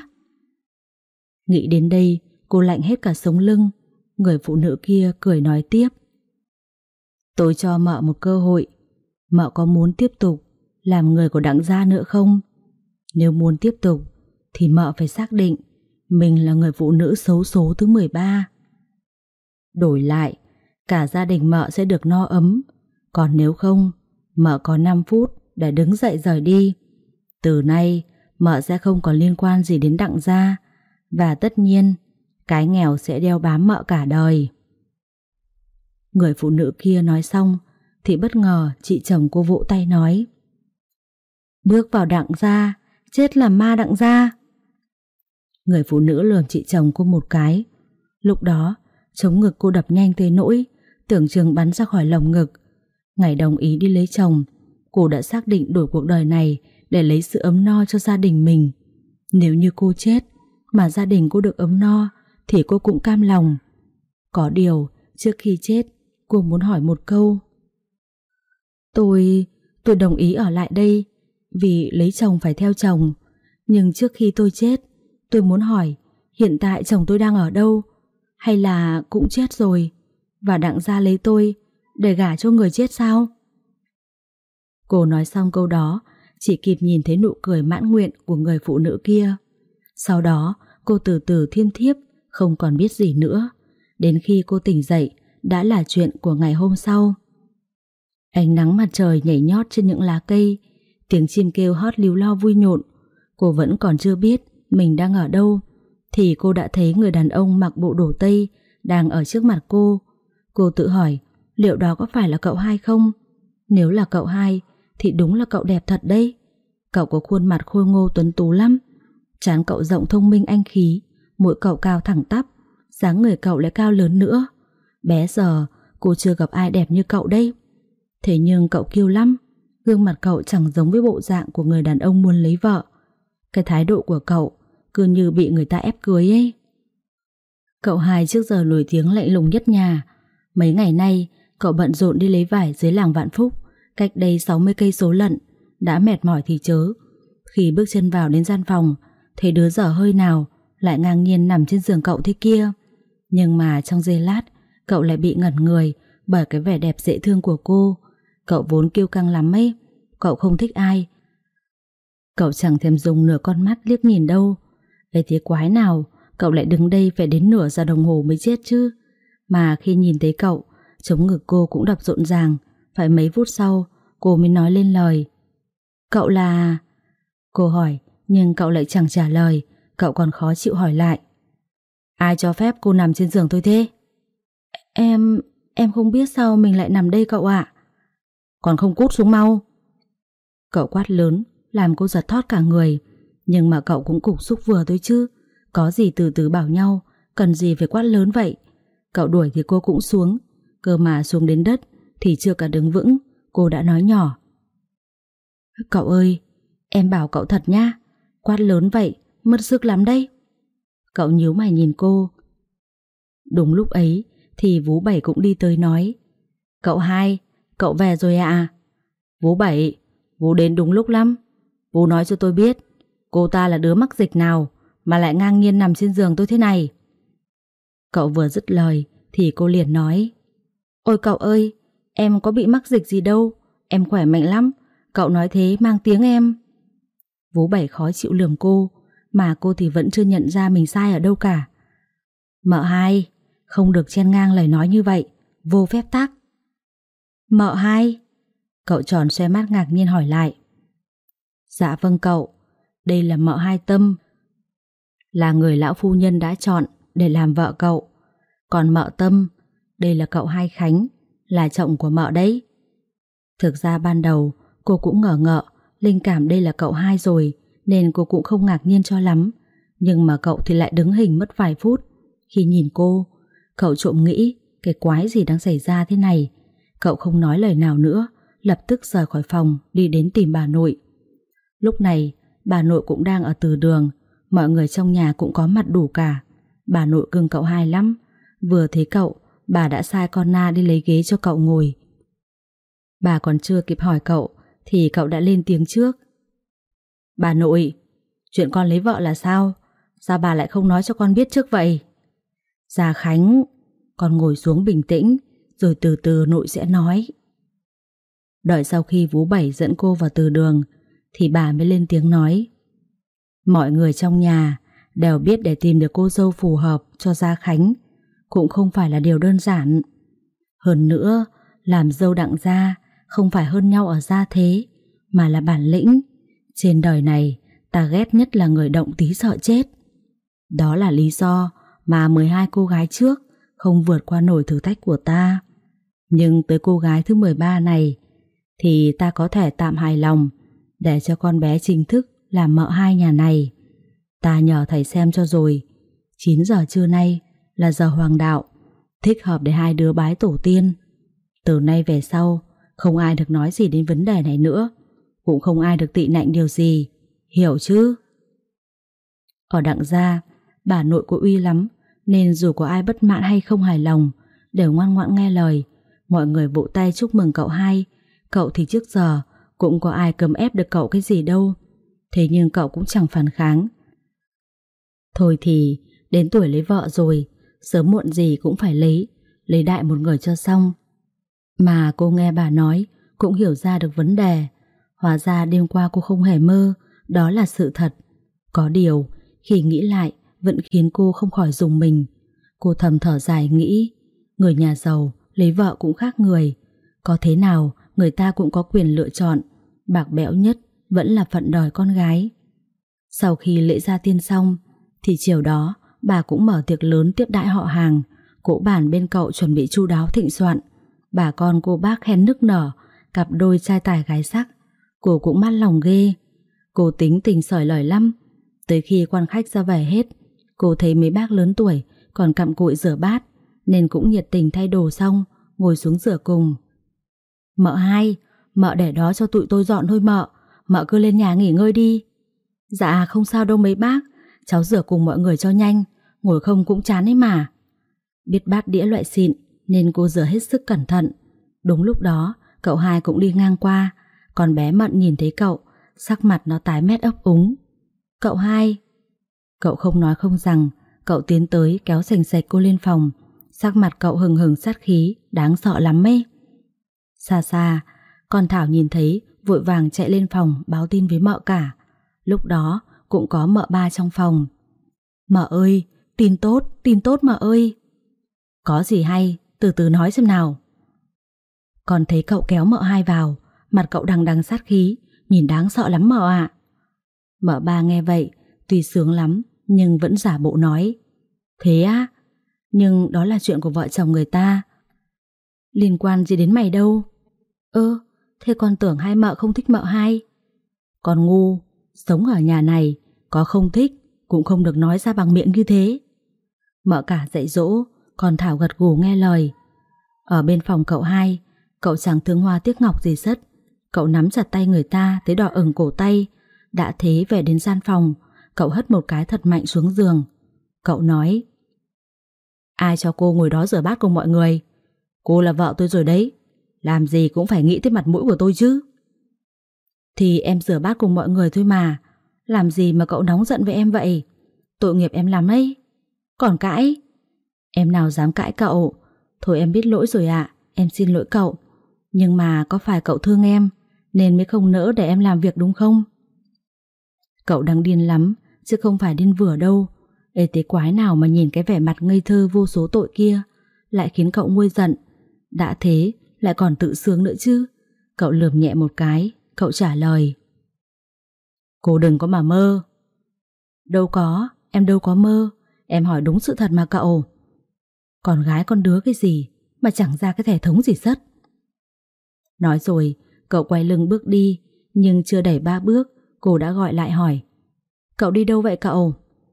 [SPEAKER 2] Nghĩ đến đây, cô lạnh hết cả sống lưng. Người phụ nữ kia cười nói tiếp: "Tôi cho mợ một cơ hội. Mợ có muốn tiếp tục làm người của Đặng gia nữa không? Nếu muốn tiếp tục thì mợ phải xác định mình là người phụ nữ xấu số thứ mười ba. Đổi lại, cả gia đình mợ sẽ được no ấm. Còn nếu không, mợ có năm phút để đứng dậy rời đi. Từ nay, mợ sẽ không còn liên quan gì đến Đặng gia. Và tất nhiên, cái nghèo sẽ đeo bám mợ cả đời." Người phụ nữ kia nói xong thì bất ngờ chị chồng cô vỗ tay nói: Bước vào Đặng gia, chết là ma Đặng gia. Người phụ nữ lườm chị chồng cô một cái. Lúc đó trống ngực cô đập nhanh tới nỗi tưởng chừng bắn ra khỏi lồng ngực. Ngày đồng ý đi lấy chồng, cô đã xác định đổi cuộc đời này để lấy sự ấm no cho gia đình mình. Nếu như cô chết mà gia đình cô được ấm no thì cô cũng cam lòng. Có điều trước khi chết cô muốn hỏi một câu. Tôi, tôi đồng ý ở lại đây vì lấy chồng phải theo chồng. Nhưng trước khi tôi chết, tôi muốn hỏi hiện tại chồng tôi đang ở đâu? Hay là cũng chết rồi và Đặng gia lấy tôi để gả cho người chết sao? Cô nói xong câu đó, chỉ kịp nhìn thấy nụ cười mãn nguyện của người phụ nữ kia. Sau đó cô từ từ thiêm thiếp, không còn biết gì nữa. Đến khi cô tỉnh dậy đã là chuyện của ngày hôm sau. Ánh nắng mặt trời nhảy nhót trên những lá cây, tiếng chim kêu hót líu lo vui nhộn. Cô vẫn còn chưa biết mình đang ở đâu thì cô đã thấy người đàn ông mặc bộ đồ tây đang ở trước mặt cô. Cô tự hỏi liệu đó có phải là cậu hai không? Nếu là cậu hai thì đúng là cậu đẹp thật đấy. Cậu có khuôn mặt khôi ngô tuấn tú lắm. Trán cậu rộng thông minh anh khí, mũi cậu cao thẳng tắp, dáng người cậu lại cao lớn nữa. Bé giờ cô chưa gặp ai đẹp như cậu đây. Thế nhưng cậu kiêu lắm. Gương mặt cậu chẳng giống với bộ dạng của người đàn ông muốn lấy vợ. Cái thái độ của cậu cứ như bị người ta ép cưới ấy. Cậu hai trước giờ nổi tiếng lạnh lùng nhất nhà. Mấy ngày nay cậu bận rộn đi lấy vải dưới làng Vạn Phúc, cách đây sáu mươi cây số lận. Đã mệt mỏi thì chớ. Khi bước chân vào đến gian phòng, thấy đứa dở hơi nào lại ngang nhiên nằm trên giường cậu thế kia. Nhưng mà trong giây lát cậu lại bị ngẩn người bởi cái vẻ đẹp dễ thương của cô. Cậu vốn kiêu căng lắm ấy. Cậu không thích ai. Cậu chẳng thèm dùng nửa con mắt liếc nhìn đâu. Ấy thế quái nào cậu lại đứng đây phải đến nửa giờ đồng hồ mới chết chứ. Mà khi nhìn thấy cậu, trống ngực cô cũng đập rộn ràng. Phải mấy phút sau cô mới nói lên lời. Cậu là... Cô hỏi nhưng cậu lại chẳng trả lời. Cậu còn khó chịu hỏi lại. Ai cho phép cô nằm trên giường tôi thế? Em... em không biết sao mình lại nằm đây cậu ạ. Còn không cút xuống mau. Cậu quát lớn làm cô giật thót cả người. Nhưng mà cậu cũng cục xúc vừa thôi chứ. Có gì từ từ bảo nhau, cần gì phải quát lớn vậy. Cậu đuổi thì cô cũng xuống. Cơ mà xuống đến đất thì chưa cả đứng vững, cô đã nói nhỏ. Cậu ơi, em bảo cậu thật nhá. Quát lớn vậy mất sức lắm đấy. Cậu nhíu mày nhìn cô. Đúng lúc ấy thì Vú Bảy cũng đi tới nói. Cậu hai, cậu về rồi ạ à? Vú Bảy, Vú đến đúng lúc lắm. Vú nói cho tôi biết cô ta là đứa mắc dịch nào mà lại ngang nhiên nằm trên giường tôi thế này. Cậu vừa dứt lời thì cô liền nói. Ôi cậu ơi, em có bị mắc dịch gì đâu, em khỏe mạnh lắm. Cậu nói thế mang tiếng em. Vú Bảy khó chịu lườm cô, mà cô thì vẫn chưa nhận ra mình sai ở đâu cả. Mợ hai, không được chen ngang lời nói như vậy, vô phép tắc. Mợ hai? Cậu tròn xoe mắt ngạc nhiên hỏi lại. Dạ vâng cậu, đây là mợ hai Tâm, là người lão phu nhân đã chọn để làm vợ cậu. Còn mợ Tâm, đây là cậu hai Khánh, là chồng của mợ đấy. Thực ra ban đầu cô cũng ngờ ngợ, linh cảm đây là cậu hai rồi, nên cô cũng không ngạc nhiên cho lắm. Nhưng mà cậu thì lại đứng hình mất vài phút. Khi nhìn cô, cậu trộm nghĩ cái quái gì đang xảy ra thế này. Cậu không nói lời nào nữa, lập tức rời khỏi phòng đi đến tìm bà nội. Lúc này bà nội cũng đang ở từ đường. Mọi người trong nhà cũng có mặt đủ cả. Bà nội cưng cậu hai lắm. Vừa thấy cậu, bà đã sai con Na đi lấy ghế cho cậu ngồi. Bà còn chưa kịp hỏi cậu thì cậu đã lên tiếng trước. Bà nội, chuyện con lấy vợ là sao? Sao bà lại không nói cho con biết trước vậy? Dạ Khánh, con ngồi xuống bình tĩnh, rồi từ từ nội sẽ nói. Đợi sau khi Vú Bảy dẫn cô vào từ đường thì bà mới lên tiếng nói. Mọi người trong nhà đều biết để tìm được cô dâu phù hợp cho Gia Khánh cũng không phải là điều đơn giản. Hơn nữa, làm dâu Đặng gia không phải hơn nhau ở gia thế, mà là bản lĩnh. Trên đời này, ta ghét nhất là người động tí sợ chết. Đó là lý do mà mười hai cô gái trước không vượt qua nổi thử thách của ta. Nhưng tới cô gái thứ mười ba này thì ta có thể tạm hài lòng để cho con bé chính thức làm mợ hai nhà này. Ta nhờ thầy xem cho rồi, chín giờ trưa nay là giờ hoàng đạo, thích hợp để hai đứa bái tổ tiên. Từ nay về sau không ai được nói gì đến vấn đề này nữa, cũng không ai được tị nạnh điều gì, hiểu chứ? Ở Đặng gia, bà nội của Uy lắm, nên dù có ai bất mãn hay không hài lòng đều ngoan ngoãn nghe lời. Mọi người vỗ tay chúc mừng cậu hai. Cậu thì trước giờ cũng có ai cấm ép được cậu cái gì đâu, thế nhưng cậu cũng chẳng phản kháng. Thôi thì đến tuổi lấy vợ rồi, sớm muộn gì cũng phải lấy, lấy đại một người cho xong. Mà cô nghe bà nói cũng hiểu ra được vấn đề. Hóa ra đêm qua cô không hề mơ, đó là sự thật. Có điều khi nghĩ lại vẫn khiến cô không khỏi rùng mình. Cô thầm thở dài nghĩ, người nhà giàu lấy vợ cũng khác người, có thế nào người ta cũng có quyền lựa chọn, bạc bẽo nhất vẫn là phận đời con gái. Sau khi lễ gia tiên xong thì chiều đó bà cũng mở tiệc lớn tiếp đãi họ hàng. Cỗ bàn bên cậu chuẩn bị chu đáo thịnh soạn, bà con cô bác khen nức nở cặp đôi trai tài gái sắc. Cô cũng mát lòng ghê. Cô tính tình sởi lời lắm. Tới khi quan khách ra về hết, cô thấy mấy bác lớn tuổi còn cặm cụi rửa bát, nên cũng nhiệt tình thay đồ xong ngồi xuống rửa cùng. Mợ hai, mợ để đó cho tụi tôi dọn thôi mợ, mợ cứ lên nhà nghỉ ngơi đi. Dạ không sao đâu mấy bác, cháu rửa cùng mọi người cho nhanh, ngồi không cũng chán ấy mà. Biết bát đĩa loại xịn nên cô rửa hết sức cẩn thận. Đúng lúc đó cậu hai cũng đi ngang qua. Còn bé Mận nhìn thấy cậu, sắc mặt nó tái mét ấp úng. Cậu hai. Cậu không nói không rằng, cậu tiến tới kéo sành sạch cô lên phòng. Sắc mặt cậu hừng hừng sát khí, đáng sợ lắm ấy. Xa xa, con Thảo nhìn thấy vội vàng chạy lên phòng báo tin với mợ cả. Lúc đó cũng có mợ ba trong phòng. Mợ ơi, tin tốt, tin tốt mợ ơi. Có gì hay, từ từ nói xem nào. Còn thấy cậu kéo mợ hai vào, mặt cậu đằng đằng sát khí, nhìn đáng sợ lắm mợ ạ. Mợ ba nghe vậy, tuy sướng lắm nhưng vẫn giả bộ nói, thế á, nhưng đó là chuyện của vợ chồng người ta, liên quan gì đến mày đâu. Ơ, thế con tưởng hai mợ không thích mợ hai. Con ngu, sống ở nhà này có không thích cũng không được nói ra bằng miệng như thế. Mợ cả dạy dỗ, còn Thảo gật gù nghe lời. Ở bên phòng cậu hai, cậu chẳng thương hoa tiếc ngọc gì sất. Cậu nắm chặt tay người ta tới đỏ ửng cổ tay. Đã thế về đến gian phòng, cậu hất một cái thật mạnh xuống giường. Cậu nói, ai cho cô ngồi đó rửa bát cùng mọi người? Cô là vợ tôi rồi đấy, làm gì cũng phải nghĩ tới mặt mũi của tôi chứ. Thì em rửa bát cùng mọi người thôi mà, làm gì mà cậu nóng giận với em vậy? Tội nghiệp em lắm ấy. Còn cãi? Em nào dám cãi cậu. Thôi em biết lỗi rồi ạ, em xin lỗi cậu. Nhưng mà có phải cậu thương em nên mới không nỡ để em làm việc đúng không? Cậu đang điên lắm, chứ không phải điên vừa đâu. Ê tế quái nào mà nhìn cái vẻ mặt ngây thơ vô số tội kia lại khiến cậu nguôi giận. Đã thế lại còn tự sướng nữa chứ. Cậu lườm nhẹ một cái, cậu trả lời, cô đừng có mà mơ. Đâu có, em đâu có mơ. Em hỏi đúng sự thật mà cậu. Con gái con đứa cái gì mà chẳng ra cái thể thống gì sất. Nói rồi cậu quay lưng bước đi. Nhưng chưa đẩy ba bước, cô đã gọi lại hỏi, cậu đi đâu vậy cậu?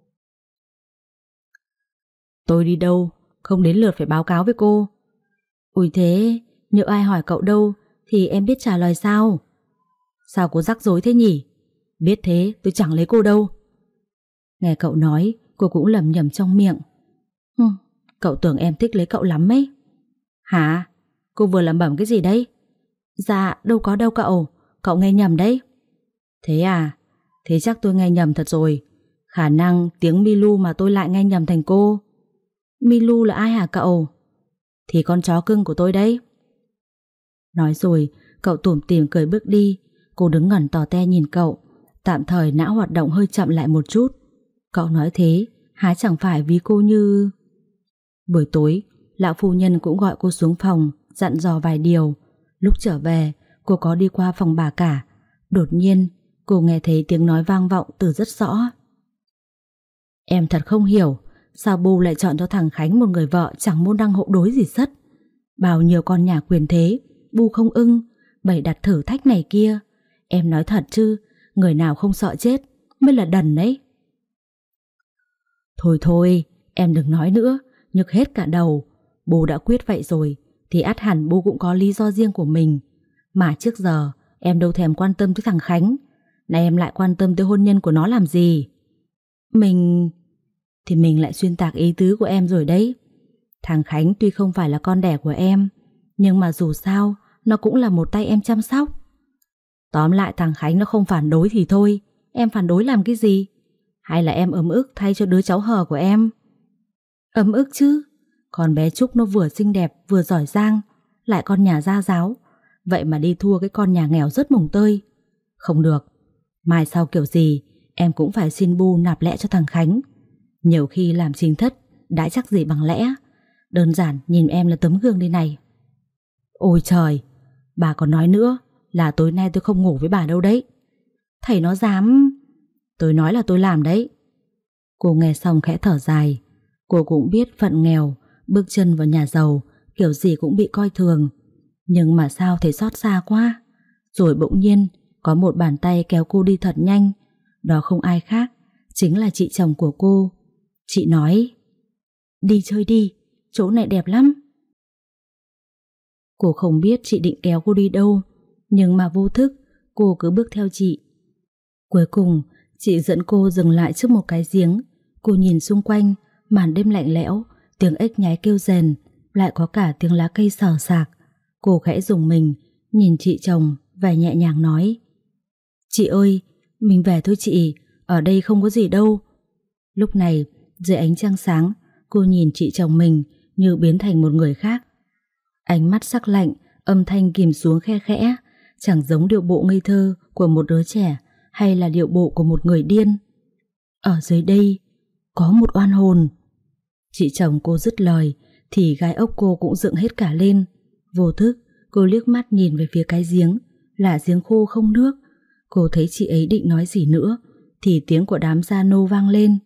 [SPEAKER 2] Tôi đi đâu, không đến lượt phải báo cáo với cô. Ui thế, nhỡ ai hỏi cậu đâu thì em biết trả lời sao? Sao cô rắc rối thế nhỉ? Biết thế tôi chẳng lấy cô đâu. Nghe cậu nói, cô cũng lẩm nhẩm trong miệng, Hừ, cậu tưởng em thích lấy cậu lắm ấy. Hả? Cô vừa lẩm bẩm cái gì đấy? Dạ đâu có đâu cậu, cậu nghe nhầm đấy. Thế à? Thế chắc tôi nghe nhầm thật rồi. Khả năng tiếng Milu mà tôi lại nghe nhầm thành cô. Milu là ai hả cậu? Thì con chó cưng của tôi đấy. Nói rồi cậu tủm tỉm cười bước đi. Cô đứng ngẩn tò te nhìn cậu. Tạm thời não hoạt động hơi chậm lại một chút. Cậu nói thế há chẳng phải vì cô như... Buổi tối lão phu nhân cũng gọi cô xuống phòng, dặn dò vài điều. Lúc trở về cô có đi qua phòng bà cả. Đột nhiên cô nghe thấy tiếng nói vang vọng từ rất rõ. Em thật không hiểu sao bố lại chọn cho thằng Khánh một người vợ chẳng môn đăng hộ đối gì sất. Bao nhiêu con nhà quyền thế, bu không ưng, bày đặt thử thách này kia. Em nói thật chứ, người nào không sợ chết mới là đần đấy. Thôi thôi, em đừng nói nữa, nhức hết cả đầu. Bố đã quyết vậy rồi thì ắt hẳn bố cũng có lý do riêng của mình. Mà trước giờ em đâu thèm quan tâm tới thằng Khánh, nay em lại quan tâm tới hôn nhân của nó làm gì? Mình... Thì mình lại xuyên tạc ý tứ của em rồi đấy. Thằng Khánh tuy không phải là con đẻ của em, nhưng mà dù sao nó cũng là một tay em chăm sóc. Tóm lại thằng Khánh nó không phản đối thì thôi, em phản đối làm cái gì? Hay là em ấm ức thay cho đứa cháu hờ của em? Ấm ức chứ. Con bé Trúc nó vừa xinh đẹp vừa giỏi giang, lại con nhà gia giáo, vậy mà đi thua cái con nhà nghèo rất mồng tơi. Không được, mai sau kiểu gì em cũng phải xin bu nạp lẽ cho thằng Khánh. Nhiều khi làm chính thất đã chắc gì bằng lẽ. Đơn giản nhìn em là tấm gương đây này. Ôi trời, bà còn nói nữa là tối nay tôi không ngủ với bà đâu đấy. Thầy nó dám... Tôi nói là tôi làm đấy. Cô nghe xong khẽ thở dài. Cô cũng biết phận nghèo, bước chân vào nhà giàu kiểu gì cũng bị coi thường. Nhưng mà sao thấy xót xa quá. Rồi bỗng nhiên có một bàn tay kéo cô đi thật nhanh. Đó không ai khác, chính là chị chồng của cô. Chị nói: đi chơi đi, chỗ này đẹp lắm. Cô không biết chị định kéo cô đi đâu, nhưng mà vô thức cô cứ bước theo chị. Cuối cùng chị dẫn cô dừng lại trước một cái giếng. Cô nhìn xung quanh, màn đêm lạnh lẽo, tiếng ếch nhái kêu rền, lại có cả tiếng lá cây xào xạc. Cô khẽ rùng mình, nhìn chị chồng và nhẹ nhàng nói: chị ơi, mình về thôi chị, ở đây không có gì đâu. Lúc này dưới ánh trăng sáng, cô nhìn chị chồng mình như biến thành một người khác. Ánh mắt sắc lạnh, âm thanh kìm xuống khe khẽ, chẳng giống điệu bộ ngây thơ của một đứa trẻ hay là điệu bộ của một người điên. Ở dưới đây có một oan hồn. Chị chồng cô dứt lời thì gai ốc cô cũng dựng hết cả lên. Vô thức cô liếc mắt nhìn về phía cái giếng, là giếng khô không nước. Cô thấy chị ấy định nói gì nữa thì tiếng của đám gia nô vang lên: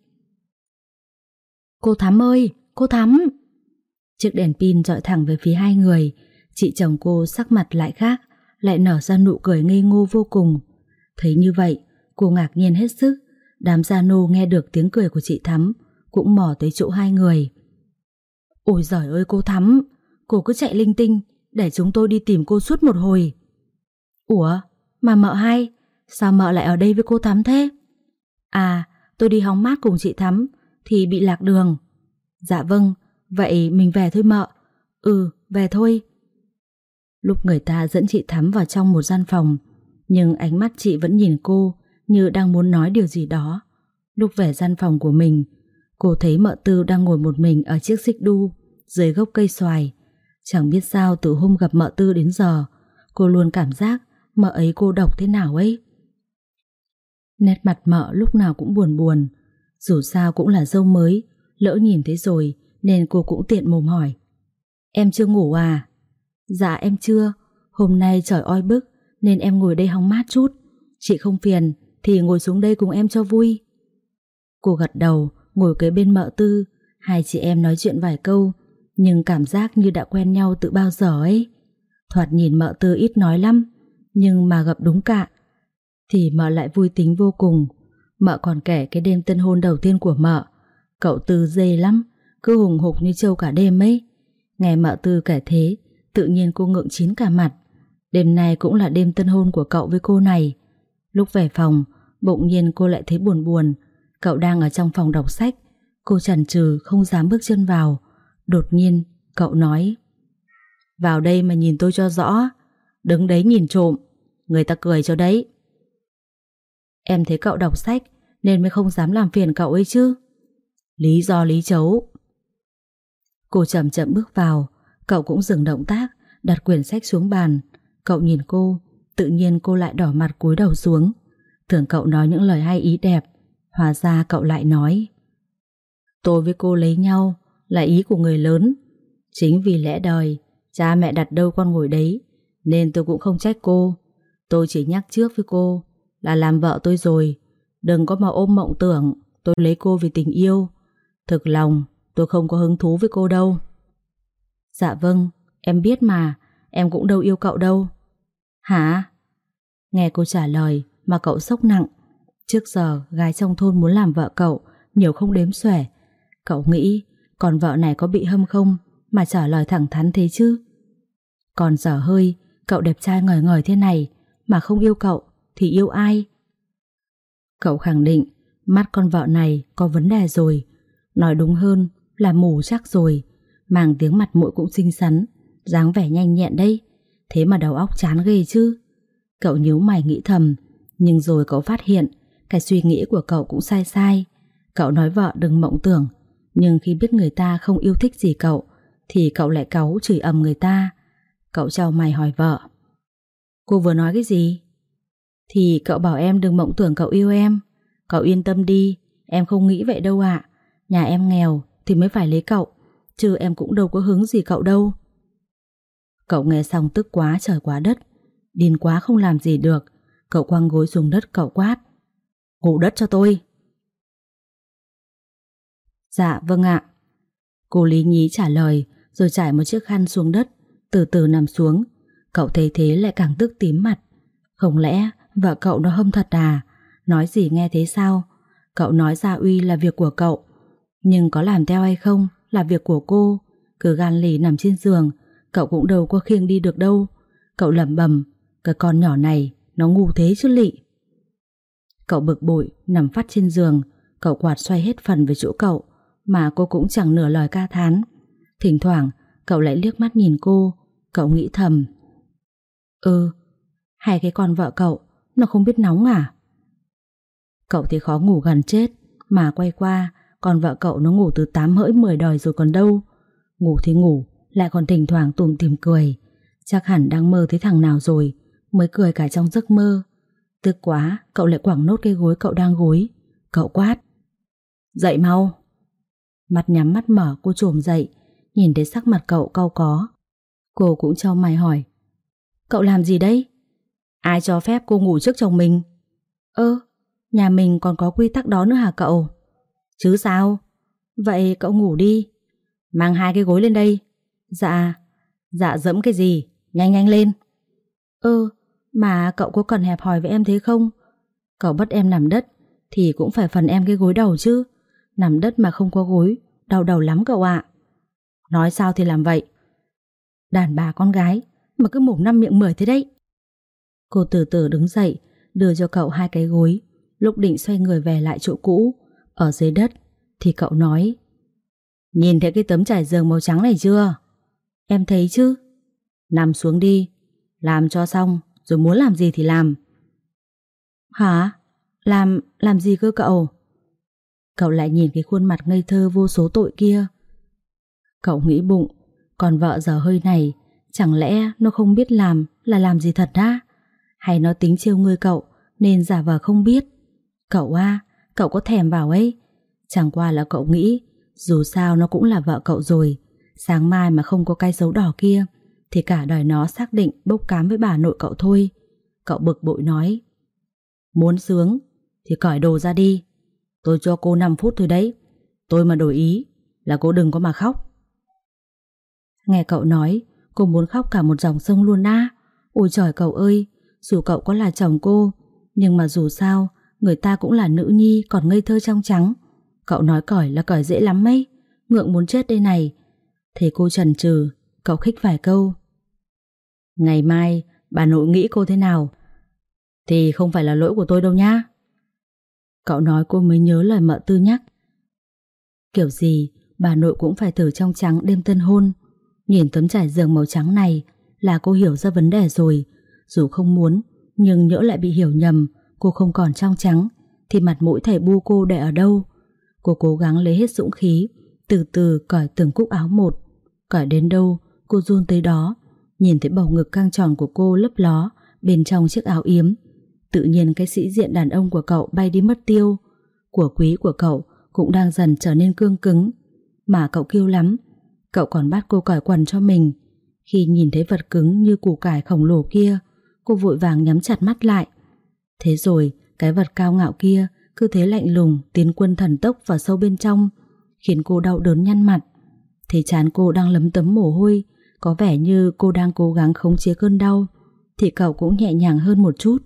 [SPEAKER 2] cô Thắm ơi, cô Thắm. Chiếc đèn pin dọi thẳng về phía hai người. Chị chồng cô sắc mặt lại khác, lại nở ra nụ cười ngây ngô vô cùng. Thấy như vậy, cô ngạc nhiên hết sức. Đám gia nô nghe được tiếng cười của chị Thắm cũng mò tới chỗ hai người. Ôi giời ơi cô Thắm, cô cứ chạy linh tinh để chúng tôi đi tìm cô suốt một hồi. Ủa, mà mợ hai, sao mợ lại ở đây với cô Thắm thế? À, tôi đi hóng mát cùng chị Thắm thì bị lạc đường. Dạ vâng, vậy mình về thôi mợ. Ừ, về thôi. Lúc người ta dẫn chị Thắm vào trong một gian phòng, nhưng ánh mắt chị vẫn nhìn cô như đang muốn nói điều gì đó. Lúc về gian phòng của mình, cô thấy mợ Tư đang ngồi một mình ở chiếc xích đu dưới gốc cây xoài. Chẳng biết sao từ hôm gặp mợ Tư đến giờ, cô luôn cảm giác mợ ấy cô độc thế nào ấy. Nét mặt mợ lúc nào cũng buồn buồn. Dù sao cũng là dâu mới, lỡ nhìn thấy rồi nên cô cũng tiện mồm hỏi: em chưa ngủ à? Dạ em chưa, hôm nay trời oi bức nên em ngồi đây hóng mát chút. Chị không phiền thì ngồi xuống đây cùng em cho vui. Cô gật đầu, ngồi kế bên mợ Tư. Hai chị em nói chuyện vài câu, nhưng cảm giác như đã quen nhau từ bao giờ ấy. Thoạt nhìn mợ Tư ít nói lắm, nhưng mà gặp đúng cạ thì mợ lại vui tính vô cùng. Mợ còn kể cái đêm tân hôn đầu tiên của mợ. Cậu Tư dê lắm, cứ hùng hục như trâu cả đêm ấy. Nghe mợ Tư kể thế, tự nhiên cô ngượng chín cả mặt. Đêm nay cũng là đêm tân hôn của cậu với cô này. Lúc về phòng, bỗng nhiên cô lại thấy buồn buồn. Cậu đang ở trong phòng đọc sách. Cô chần chừ không dám bước chân vào. Đột nhiên cậu nói: vào đây mà nhìn tôi cho rõ, đứng đấy nhìn trộm, người ta cười cho đấy. Em thấy cậu đọc sách nên mới không dám làm phiền cậu ấy chứ. Lý do lý chấu. Cô chậm chậm bước vào. Cậu cũng dừng động tác, đặt quyển sách xuống bàn. Cậu nhìn cô, tự nhiên cô lại đỏ mặt cúi đầu xuống. Tưởng cậu nói những lời hay ý đẹp, hóa ra cậu lại nói: tôi với cô lấy nhau là ý của người lớn. Chính vì lẽ đời cha mẹ đặt đâu con ngồi đấy, nên tôi cũng không trách cô. Tôi chỉ nhắc trước với cô là làm vợ tôi rồi, đừng có mà ôm mộng tưởng tôi lấy cô vì tình yêu. Thực lòng tôi không có hứng thú với cô đâu. Dạ vâng, Em biết mà, em cũng đâu yêu cậu đâu. Hả? Nghe cô trả lời mà cậu sốc nặng. Trước giờ gái trong thôn muốn làm vợ cậu nhiều không đếm xuể. Cậu nghĩ con vợ này có bị hâm không mà trả lời thẳng thắn thế chứ? Còn dở hơi, cậu đẹp trai ngời ngời thế này mà không yêu cậu thì yêu ai? Cậu khẳng định mắt con vợ này có vấn đề rồi. Nói đúng hơn là mù chắc rồi. Màng tiếng mặt mũi cũng xinh xắn, dáng vẻ nhanh nhẹn đây. Thế mà đầu óc chán ghê chứ. Cậu nhíu mày nghĩ thầm. Nhưng rồi cậu phát hiện cái suy nghĩ của cậu cũng sai sai. Cậu nói vợ đừng mộng tưởng, nhưng khi biết người ta không yêu thích gì cậu thì cậu lại cáu chửi ầm người ta. Cậu chau mày hỏi vợ: Cô vừa nói cái gì? Thì cậu bảo em đừng mộng tưởng cậu yêu em. Cậu yên tâm đi, em không nghĩ vậy đâu ạ. Nhà em nghèo thì mới phải lấy cậu, chứ em cũng đâu có hứng gì cậu đâu. Cậu nghe xong tức quá trời quá đất. Điên quá không làm gì được. Cậu quăng gối xuống đất cậu quát: Ngủ đất cho tôi. Dạ vâng ạ. Cô lý nhí trả lời, rồi trải một chiếc khăn xuống đất, từ từ nằm xuống. Cậu thấy thế lại càng tức tím mặt. Không lẽ vợ cậu nó hâm thật à? Nói gì nghe thế sao? Cậu nói gia uy là việc của cậu, nhưng có làm theo hay không là việc của cô. Cứ gan lì nằm trên giường, cậu cũng đâu có khiêng đi được đâu. Cậu lẩm bẩm: Cái con nhỏ này nó ngu thế chứ lị. Cậu bực bội nằm phắt trên giường. Cậu quạt xoay hết phần về chỗ cậu, mà cô cũng chẳng nửa lời ca thán. Thỉnh thoảng cậu lại liếc mắt nhìn cô. Cậu nghĩ thầm: Ừ, hay cái con vợ cậu nó không biết nóng à? Cậu thì khó ngủ gần chết, mà quay qua con vợ cậu nó ngủ từ tám hỡi mười đời rồi còn đâu. Ngủ thì ngủ, lại còn thỉnh thoảng tủm tỉm cười. Chắc hẳn đang mơ thấy thằng nào rồi, mới cười cả trong giấc mơ. Tức quá, cậu lại quẳng nốt cái gối cậu đang gối. Cậu quát: Dậy mau. Mặt nhắm mắt mở, cô chồm dậy. Nhìn thấy sắc mặt cậu cau có, cô cũng chau mày hỏi: Cậu làm gì đấy? Ai cho phép cô ngủ trước chồng mình? Ơ, nhà mình còn có quy tắc đó nữa hả cậu? Chứ sao? Vậy cậu ngủ đi. Mang hai cái gối lên đây. Dạ. Dạ dẫm cái gì? Nhanh nhanh lên. Ơ, mà cậu có cần hẹp hòi với em thế không? Cậu bắt em nằm đất thì cũng phải phần em cái gối đầu chứ. Nằm đất mà không có gối, đau đầu lắm cậu ạ. Nói sao thì làm vậy. Đàn bà con gái mà cứ mồm năm miệng mười thế đấy. Cô từ từ đứng dậy, đưa cho cậu hai cái gối. Lúc định xoay người về lại chỗ cũ ở dưới đất thì cậu nói: Nhìn thấy cái tấm trải giường màu trắng này chưa? Em thấy chứ. Nằm xuống đi, làm cho xong rồi muốn làm gì thì làm. Hả? Làm, làm gì cơ cậu? Cậu lại nhìn cái khuôn mặt ngây thơ vô số tội kia. Cậu nghĩ bụng, còn vợ dở hơi này chẳng lẽ nó không biết làm là làm gì thật á? Hay nó tính trêu ngươi cậu nên giả vờ không biết? Cậu à, cậu có thèm vào ấy. Chẳng qua là cậu nghĩ dù sao nó cũng là vợ cậu rồi. Sáng mai mà không có cái dấu đỏ kia thì cả đời nó xác định bốc cám với bà nội cậu thôi. Cậu bực bội nói: Muốn sướng thì cởi đồ ra đi. Tôi cho cô năm phút thôi đấy. Tôi mà đổi ý là cô đừng có mà khóc. Nghe cậu nói, cô muốn khóc cả một dòng sông luôn á. Ôi trời cậu ơi, dù cậu có là chồng cô, nhưng mà dù sao người ta cũng là nữ nhi còn ngây thơ trong trắng. Cậu nói cởi là cởi dễ lắm ấy. Ngượng muốn chết đây này. Thế cô chần chừ, cậu khích vài câu: Ngày mai bà nội nghĩ cô thế nào thì không phải là lỗi của tôi đâu nhá. Cậu nói cô mới nhớ lời mợ Tư nhắc. Kiểu gì bà nội cũng phải thử trong trắng đêm tân hôn. Nhìn tấm trải giường màu trắng này là cô hiểu ra vấn đề rồi. Dù không muốn, nhưng nhỡ lại bị hiểu nhầm cô không còn trong trắng thì mặt mũi thầy bu cô để ở đâu. Cô cố gắng lấy hết dũng khí, từ từ cởi từng cúc áo một. Cởi đến đâu cô run tới đó. Nhìn thấy bầu ngực căng tròn của cô lấp ló bên trong chiếc áo yếm. Tự nhiên cái sĩ diện đàn ông của cậu bay đi mất tiêu. Của quý của cậu cũng đang dần trở nên cương cứng. Mà cậu kêu lắm. Cậu còn bắt cô cởi quần cho mình. Khi nhìn thấy vật cứng như củ cải khổng lồ kia, cô vội vàng nhắm chặt mắt lại. Thế rồi cái vật cao ngạo kia cứ thế lạnh lùng tiến quân thần tốc vào sâu bên trong, khiến cô đau đớn nhăn mặt. Thế trán cô đang lấm tấm mồ hôi, có vẻ như cô đang cố gắng khống chế cơn đau, thì cậu cũng nhẹ nhàng hơn một chút.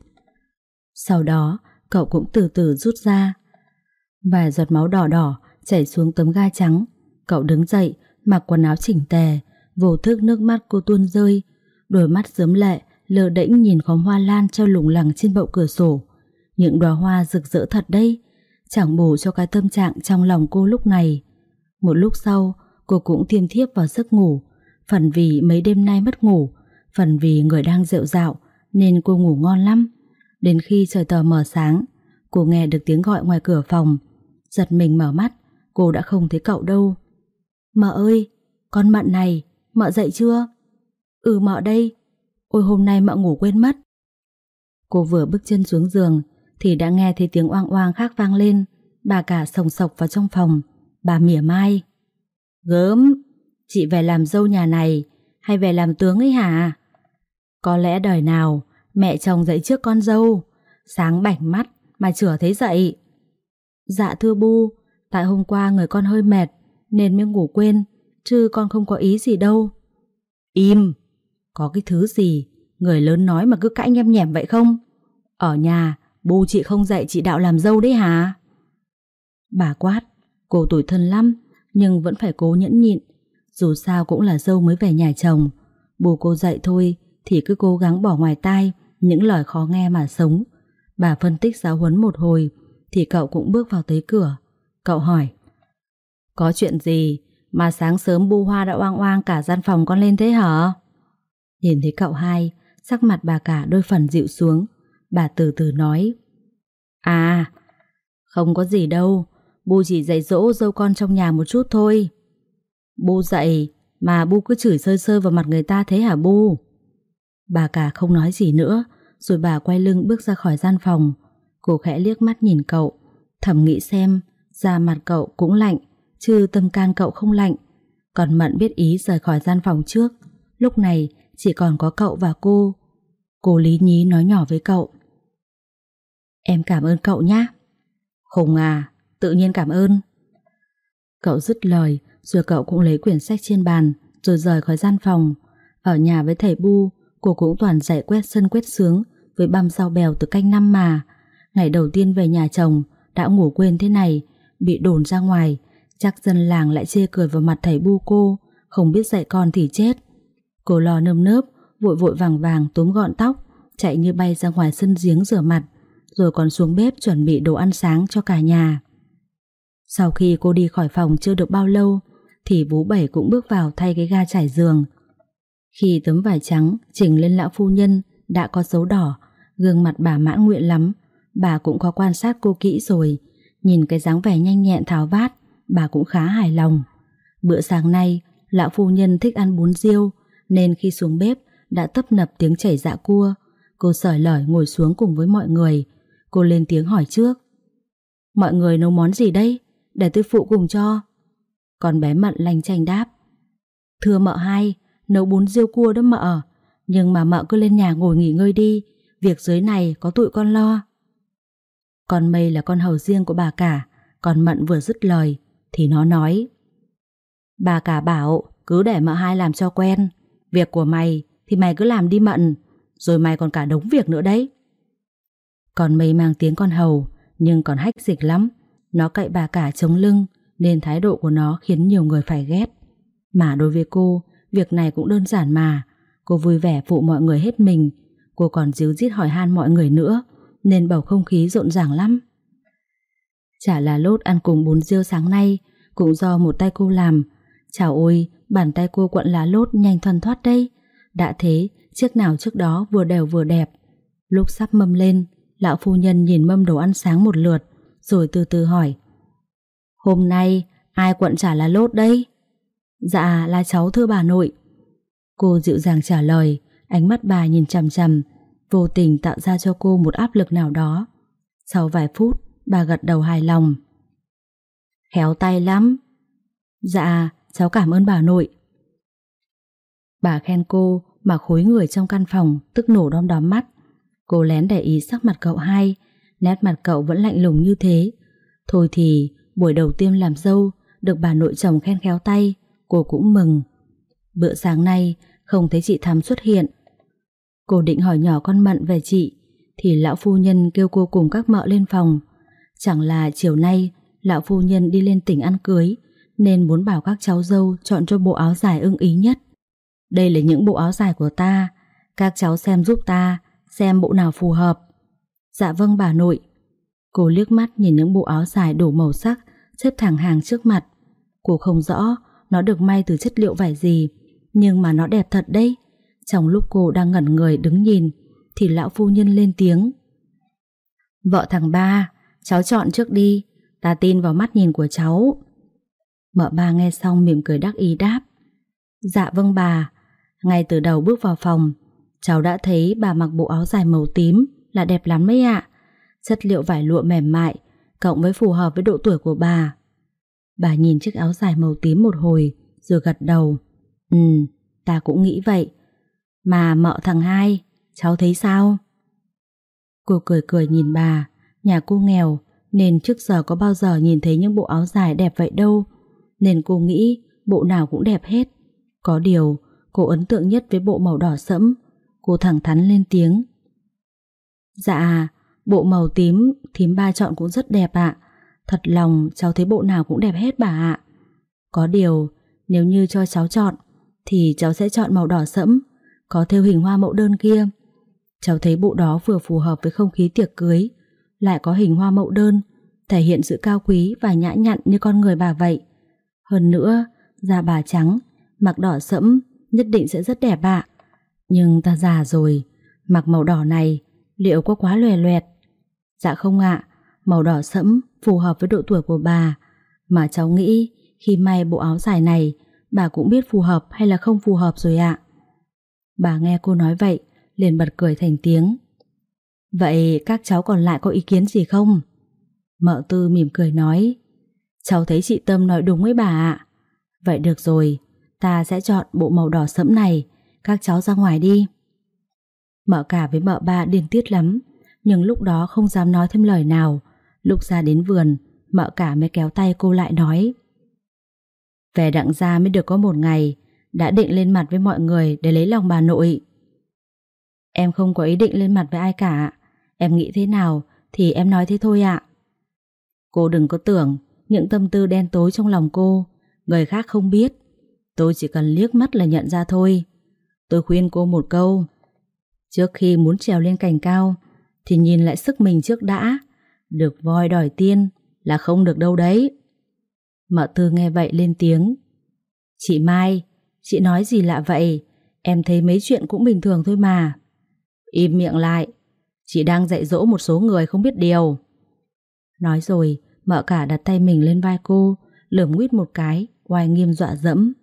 [SPEAKER 2] Sau đó, cậu cũng từ từ rút ra. Vài giọt máu đỏ đỏ chảy xuống tấm ga trắng. Cậu đứng dậy, mặc quần áo chỉnh tề, vô thức nước mắt cô tuôn rơi. Đôi mắt rớm lệ, lơ đễnh nhìn khóm hoa lan treo lủng lẳng trên bậu cửa sổ. Những đóa hoa rực rỡ thật đấy, chẳng bù cho cái tâm trạng trong lòng cô lúc này. Một lúc sau, cô cũng thiêm thiếp vào giấc ngủ. Phần vì mấy đêm nay mất ngủ, phần vì người đang rệu rạo, nên cô ngủ ngon lắm. Đến khi trời tờ mờ sáng, cô nghe được tiếng gọi ngoài cửa phòng. Giật mình mở mắt, cô đã không thấy cậu đâu. Mợ ơi, con Mận này, mợ dậy chưa? Ừ mợ đây. Ôi hôm nay mợ ngủ quên mất. Cô vừa bước chân xuống giường thì đã nghe thấy tiếng oang oang khác vang lên. Bà cả sồng sộc vào trong phòng. Bà mỉa mai. Gớm, chị về làm dâu nhà này hay về làm tướng ấy hả? Có lẽ đời nào mẹ chồng dậy trước con dâu, sáng bảnh mắt mà chửa thấy dậy. Dạ thưa bu, tại hôm qua người con hơi mệt nên mới ngủ quên, chứ con không có ý gì đâu. Im, có cái thứ gì người lớn nói mà cứ cãi nhem nhẻm vậy không? Ở nhà bu chị không dạy chị đạo làm dâu đấy hả? Bà quát. Cô tủi thân lắm, nhưng vẫn phải cố nhẫn nhịn. Dù sao cũng là dâu mới về nhà chồng. Bu cô dạy thôi thì cứ cố gắng bỏ ngoài tai những lời khó nghe mà sống. Bà phân tích giáo huấn một hồi thì cậu cũng bước vào tới cửa. Cậu hỏi: có chuyện gì mà sáng sớm bu hoa đã oang oang cả gian phòng con lên thế hả? Nhìn thấy cậu hai, sắc mặt bà cả đôi phần dịu xuống. Bà từ từ nói: À, không có gì đâu, bu chỉ dạy dỗ dâu con trong nhà một chút thôi. Bu dạy mà bu cứ chửi sơi sơi vào mặt người ta thế hả bu? Bà cả không nói gì nữa, rồi bà quay lưng bước ra khỏi gian phòng. Cô khẽ liếc mắt nhìn cậu, thầm nghĩ xem da mặt cậu cũng lạnh, chứ tâm can cậu không lạnh. Còn Mận biết ý rời khỏi gian phòng trước. Lúc này chỉ còn có cậu và cô. Cô lý nhí nói nhỏ với cậu: Em cảm ơn cậu nhé. Hùng à, tự nhiên cảm ơn. Cậu dứt lời, rồi cậu cũng lấy quyển sách trên bàn, rồi rời khỏi gian phòng. Ở nhà với thầy Bu, cô cũng toàn dạy quét sân quét sướng với băm rau bèo từ canh năm mà. Ngày đầu tiên về nhà chồng đã ngủ quên thế này, bị đồn ra ngoài, chắc dân làng lại chê cười vào mặt thầy Bu cô, không biết dạy con thì chết. Cô lo nơm nớp, vội vội vàng vàng túm gọn tóc, chạy như bay ra ngoài sân giếng rửa mặt, rồi còn xuống bếp chuẩn bị đồ ăn sáng cho cả nhà. Sau khi cô đi khỏi phòng chưa được bao lâu thì Vú Bảy cũng bước vào thay cái ga trải giường. Khi tấm vải trắng chỉnh lên lão phu nhân đã có dấu đỏ, gương mặt bà mãn nguyện lắm. Bà cũng có quan sát cô kỹ rồi, nhìn cái dáng vẻ nhanh nhẹn tháo vát, bà cũng khá hài lòng. Bữa sáng nay lão phu nhân thích ăn bún riêu, nên khi xuống bếp đã tấp nập tiếng chảy dạ cua. Cô sởi lởi ngồi xuống cùng với mọi người. Cô lên tiếng hỏi trước: Mọi người nấu món gì đây? Để tôi phụ cùng cho. Con bé Mận lanh chanh đáp: Thưa mợ hai, nấu bún riêu cua đó mợ. Nhưng mà mợ cứ lên nhà ngồi nghỉ ngơi đi, việc dưới này có tụi con lo. Con Mây là con hầu riêng của bà cả. Còn Mận vừa dứt lời thì nó nói: Bà cả bảo cứ để mợ hai làm cho quen. Việc của mày thì mày cứ làm đi Mận, rồi mày còn cả đống việc nữa đấy. Con Mây mang tiếng con hầu, nhưng còn hách dịch lắm. Nó cậy bà cả chống lưng, nên thái độ của nó khiến nhiều người phải ghét. Mà đối với cô, việc này cũng đơn giản mà. Cô vui vẻ phụ mọi người hết mình. Cô còn díu dít hỏi han mọi người nữa, nên bầu không khí rộn ràng lắm. Chả là lốt ăn cùng bún riêu sáng nay cũng do một tay cô làm. Chào ôi, bàn tay cô quặn lá lốt nhanh thoăn thoắt đây. Đã thế, chiếc nào trước đó vừa đều vừa đẹp. Lúc sắp mâm lên, lão phu nhân nhìn mâm đồ ăn sáng một lượt, rồi từ từ hỏi: Hôm nay ai quặn chả lá lốt đây? Dạ là cháu thưa bà nội. Cô dịu dàng trả lời, ánh mắt bà nhìn chằm chằm, vô tình tạo ra cho cô một áp lực nào đó. Sau vài phút, bà gật đầu hài lòng: Khéo tay lắm. Dạ, cháu cảm ơn bà nội. Bà khen cô mà khối người trong căn phòng tức nổ đom đóm mắt. Cô lén để ý sắc mặt cậu hai, nét mặt cậu vẫn lạnh lùng như thế. Thôi thì buổi đầu tiên làm dâu được bà nội chồng khen khéo tay, cô cũng mừng. Bữa sáng nay không thấy chị Thắm xuất hiện. Cô định hỏi nhỏ con Mận về chị thì lão phu nhân kêu cô cùng các mợ lên phòng. Chẳng là chiều nay lão phu nhân đi lên tỉnh ăn cưới nên muốn bảo các cháu dâu chọn cho bộ áo dài ưng ý nhất. Đây là những bộ áo dài của ta, các cháu xem giúp ta, xem bộ nào phù hợp. Dạ vâng bà nội. Cô liếc mắt nhìn những bộ áo dài đủ màu sắc xếp thẳng hàng trước mặt. Cô không rõ nó được may từ chất liệu vải gì, nhưng mà nó đẹp thật đấy. Trong lúc cô đang ngẩn người đứng nhìn thì lão phu nhân lên tiếng: Vợ thằng Ba, cháu chọn trước đi, ta tin vào mắt nhìn của cháu. Mợ Ba nghe xong mỉm cười đắc ý đáp: Dạ vâng bà. Ngay từ đầu bước vào phòng, cháu đã thấy bà mặc bộ áo dài màu tím là đẹp lắm đấy ạ. Chất liệu vải lụa mềm mại cộng với phù hợp với độ tuổi của bà. Bà nhìn chiếc áo dài màu tím một hồi rồi gật đầu: Ừ, ta cũng nghĩ vậy. Mà mợ thằng Hai, cháu thấy sao? Cô cười cười nhìn bà. Nhà cô nghèo nên trước giờ có bao giờ nhìn thấy những bộ áo dài đẹp vậy đâu, nên cô nghĩ bộ nào cũng đẹp hết. Có điều cô ấn tượng nhất với bộ màu đỏ sẫm. Cô thẳng thắn lên tiếng: Dạ, bộ màu tím thím Ba chọn cũng rất đẹp ạ. Thật lòng cháu thấy bộ nào cũng đẹp hết bà ạ. Có điều nếu như cho cháu chọn thì cháu sẽ chọn màu đỏ sẫm, có thêu hình hoa mậu đơn kia. Cháu thấy bộ đó vừa phù hợp với không khí tiệc cưới, lại có hình hoa mậu đơn, thể hiện sự cao quý và nhã nhặn như con người bà vậy. Hơn nữa, da bà trắng, mặc đỏ sẫm nhất định sẽ rất đẹp ạ. Nhưng ta già rồi, mặc màu đỏ này liệu có quá lòe loẹt? Dạ không ạ, màu đỏ sẫm phù hợp với độ tuổi của bà. Mà cháu nghĩ khi may bộ áo dài này, bà cũng biết phù hợp hay là không phù hợp rồi ạ. Bà nghe cô nói vậy liền bật cười thành tiếng. Vậy các cháu còn lại có ý kiến gì không? Mợ Tư mỉm cười nói: Cháu thấy chị Tâm nói đúng ấy bà ạ. Vậy được rồi, ta sẽ chọn bộ màu đỏ sẫm này. Các cháu ra ngoài đi. Mợ Cả với mợ Ba điên tiết lắm, nhưng lúc đó không dám nói thêm lời nào. Lúc ra đến vườn, mợ Cả mới kéo tay cô lại nói: Về Đặng gia mới được có một ngày, đã định lên mặt với mọi người để lấy lòng bà nội. Em không có ý định lên mặt với ai cả. Em nghĩ thế nào thì em nói thế thôi ạ. Cô đừng có tưởng những tâm tư đen tối trong lòng cô người khác không biết. Tôi chỉ cần liếc mắt là nhận ra thôi. Tôi khuyên cô một câu: trước khi muốn trèo lên cành cao thì nhìn lại sức mình trước đã. Được voi đòi tiên là không được đâu đấy. Mợ Tư nghe vậy lên tiếng: Chị Mai, chị nói gì lạ vậy? Em thấy mấy chuyện cũng bình thường thôi mà. Im miệng lại, chị đang dạy dỗ một số người không biết điều. Nói rồi mợ Cả đặt tay mình lên vai cô, lườm nguýt một cái, oai nghiêm dọa dẫm.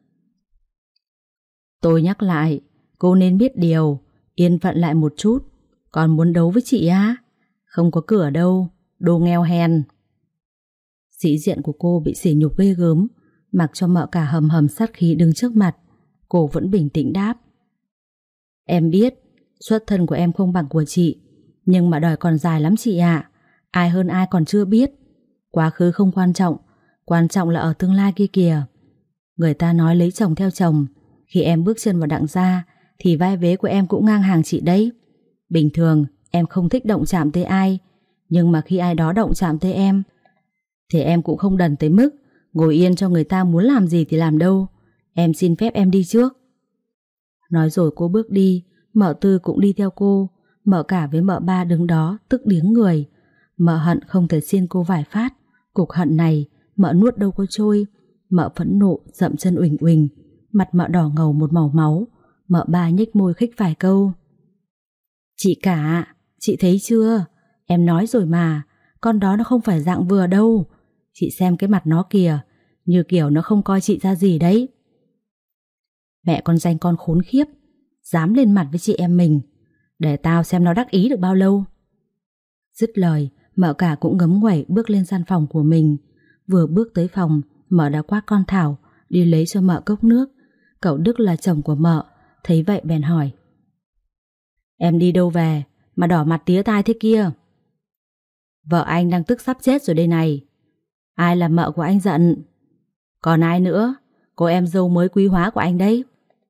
[SPEAKER 2] Tôi nhắc lại, cô nên biết điều, yên phận lại một chút. Còn muốn đấu với chị á? Không có cửa đâu, đồ nghèo hèn. Sĩ diện của cô bị sỉ nhục ghê gớm, mặc cho mợ Cả hầm hầm sát khí đứng trước mặt. Cô vẫn bình tĩnh đáp: Em biết xuất thân của em không bằng của chị, nhưng mà đời còn dài lắm chị ạ. Ai hơn ai còn chưa biết. Quá khứ không quan trọng, quan trọng là ở tương lai kia kìa. Người ta nói lấy chồng theo chồng. Khi em bước chân vào Đặng gia thì vai vế của em cũng ngang hàng chị đấy. Bình thường em không thích động chạm tới ai, nhưng mà khi ai đó động chạm tới em thì em cũng không đần tới mức ngồi yên cho người ta muốn làm gì thì làm đâu. Em xin phép em đi trước. Nói rồi cô bước đi. Mợ Tư cũng đi theo cô. Mợ Cả với mợ Ba đứng đó tức điếng người. Mợ Hận không thể xiên cô vài phát. Cục hận này mợ nuốt đâu có trôi. Mợ phẫn nộ dậm chân uỳnh uỳnh. Mặt mợ đỏ ngầu một màu máu. Mợ Ba nhếch môi khích vài câu: Chị Cả, chị thấy chưa? Em nói rồi mà, con đó nó không phải dạng vừa đâu. Chị xem cái mặt nó kìa, như kiểu nó không coi chị ra gì đấy. Mẹ con danh con khốn khiếp, dám lên mặt với chị em mình. Để tao xem nó đắc ý được bao lâu. Dứt lời, mợ Cả cũng ngấm nguẩy bước lên gian phòng của mình. Vừa bước tới phòng, mợ đã quát con Thảo đi lấy cho mợ cốc nước. Cậu Đức là chồng của mợ, thấy vậy bèn hỏi: Em đi đâu về mà đỏ mặt tía tai thế kia? Vợ anh đang tức sắp chết rồi đây này. Ai là mợ của anh giận? Còn ai nữa? Cô em dâu mới quý hóa của anh đấy.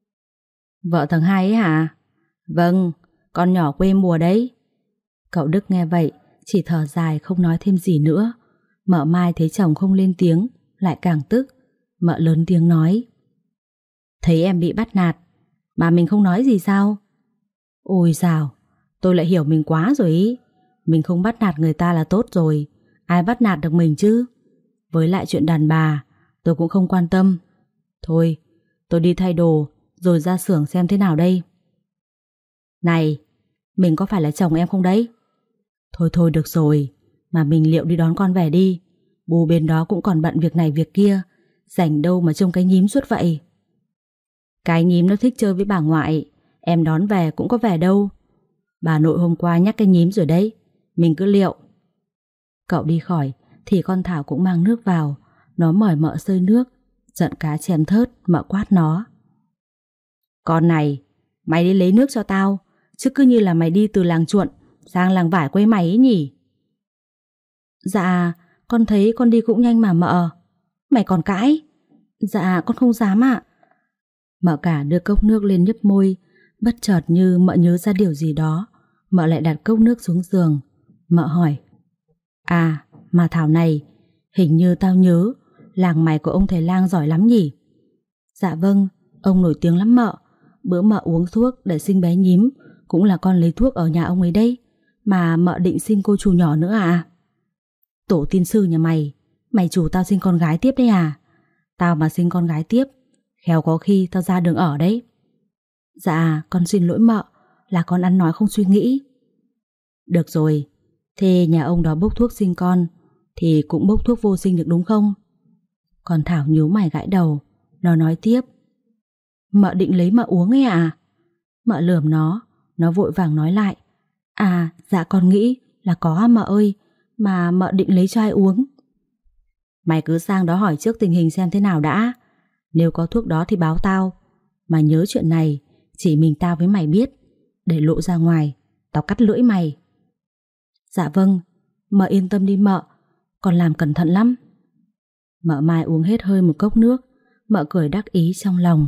[SPEAKER 2] Vợ thằng hai ấy hả? Vâng, con nhỏ quê mùa đấy. Cậu Đức nghe vậy chỉ thở dài không nói thêm gì nữa. Mợ Mai thấy chồng không lên tiếng lại càng tức. Mợ lớn tiếng nói: Thấy em bị bắt nạt mà mình không nói gì sao? Ôi dào, tôi lại hiểu mình quá rồi ý. Mình không bắt nạt người ta là tốt rồi, ai bắt nạt được mình chứ? Với lại chuyện đàn bà tôi cũng không quan tâm. Thôi, tôi đi thay đồ rồi ra xưởng xem thế nào đây. Này, mình có phải là chồng em không đấy? Thôi thôi được rồi, mà mình liệu đi đón con về đi. Bố bên đó cũng còn bận việc này việc kia, rảnh đâu mà trông cái nhím suốt vậy. Cái nhím nó thích chơi với bà ngoại, em đón về cũng có về đâu. Bà nội hôm qua nhắc cái nhím rồi đấy, mình cứ liệu. Cậu đi khỏi thì con Thảo cũng mang nước vào. Nó mời mợ xơi nước. Giận cá chém thớt, mợ quát nó: Con này, mày đi lấy nước cho tao, chứ cứ như là mày đi từ làng Chuộn sang làng Vải quê mày ấy nhỉ? Dạ, con thấy con đi cũng nhanh mà mợ. Mày còn cãi? Dạ, con không dám ạ. Mợ cả đưa cốc nước lên nhấp môi. Bất chợt như mợ nhớ ra điều gì đó, mợ lại đặt cốc nước xuống giường. Mợ hỏi: À, mà Thảo này, hình như tao nhớ làng mày của ông thầy lang giỏi lắm nhỉ? Dạ vâng, ông nổi tiếng lắm mợ. Bữa mợ uống thuốc để sinh bé nhím cũng là con lấy thuốc ở nhà ông ấy đấy. Mà mợ định sinh cô chủ nhỏ nữa à? Tổ tiên sư nhà mày, mày chủ tao sinh con gái tiếp đấy à? Tao mà sinh con gái tiếp, khéo có khi tao ra đường ở đấy. Dạ, con xin lỗi mợ, là con ăn nói không suy nghĩ. Được rồi, thế nhà ông đó bốc thuốc sinh con thì cũng bốc thuốc vô sinh được đúng không? Còn Thảo nhíu mày gãi đầu. Nó nói tiếp: Mợ định lấy mợ uống ấy à? Mợ lườm nó. Nó vội vàng nói lại: À, dạ con nghĩ là có à mợ ơi, mà mợ định lấy cho ai uống? Mày cứ sang đó hỏi trước tình hình xem thế nào đã. Nếu có thuốc đó thì báo tao. Mà nhớ chuyện này chỉ mình tao với mày biết, để lộ ra ngoài tao cắt lưỡi mày. Dạ vâng, mợ yên tâm đi mợ, con làm cẩn thận lắm. Mợ Mai uống hết hơi một cốc nước. Mợ cười đắc ý trong lòng.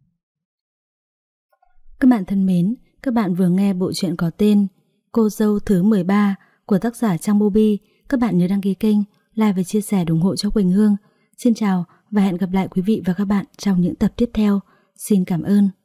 [SPEAKER 2] Các bạn thân mến, các bạn vừa nghe bộ truyện có tên Cô dâu thứ mười ba của tác giả Trang Bobby. Các bạn nhớ đăng ký kênh, like và chia sẻ ủng hộ cho Quỳnh Hương. Xin chào và hẹn gặp lại quý vị và các bạn trong những tập tiếp theo. Xin cảm ơn.